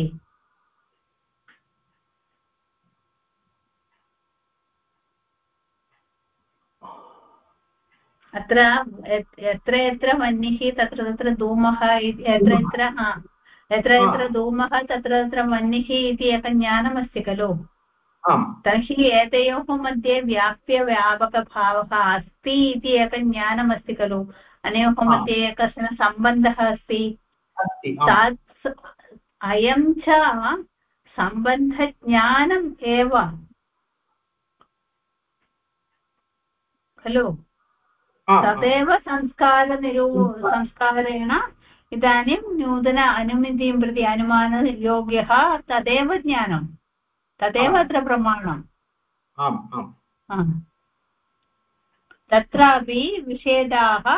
अत्र यत्र यत्र वह्निः तत्र तत्र धूमः यत्र यत्र यत्र यत्र धूमः तत्र तत्र वह्निः इति एकं ज्ञानमस्ति खलु तर्हि एतयोः मध्ये व्याप्यव्यापकभावः अस्ति इति एकं ज्ञानमस्ति खलु अनयोः मध्ये कश्चन सम्बन्धः अस्ति अयं च सम्बन्धज्ञानम् एव खलु तदेव संस्कारेण इदानीं नूतन अनुमितिं प्रति अनुमानयोग्यः तदेव ज्ञानं तदेव अत्र प्रमाणम् तत्रापि विषेदाः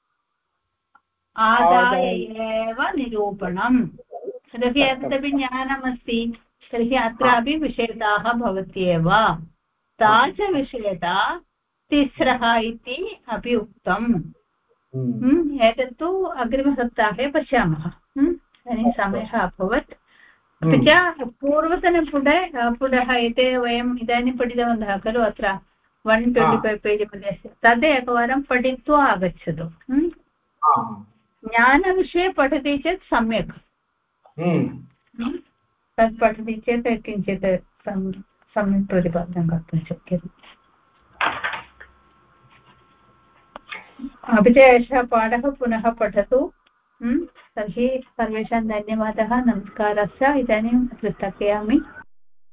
आदाय एव निरूपणम् तर्हि एतदपि ज्ञानमस्ति तर्हि अत्रापि विषेदाः भवत्येव सा च विषेदा तिस्रः इति अपि उक्तम् एतत्तु अग्रिमसप्ताहे पश्यामः इदानीं समयः अभवत् अपि च पूर्वतनपुटे पुटः एते वयम् इदानीं पठितवन्तः खलु अत्र 125 पेज् मध्ये अस्ति तद् एकवारं पठित्वा आगच्छतु ज्ञानविषये पठति चेत् सम्यक् तत् पठति चेत् किञ्चित् सम्यक् प्रतिपादनं कर्तुं शक्यते अपि च एषः पाठः पुनः पठतु तर्हि सर्वेषां धन्यवादः नमस्कारः इदानीं स्थगयामि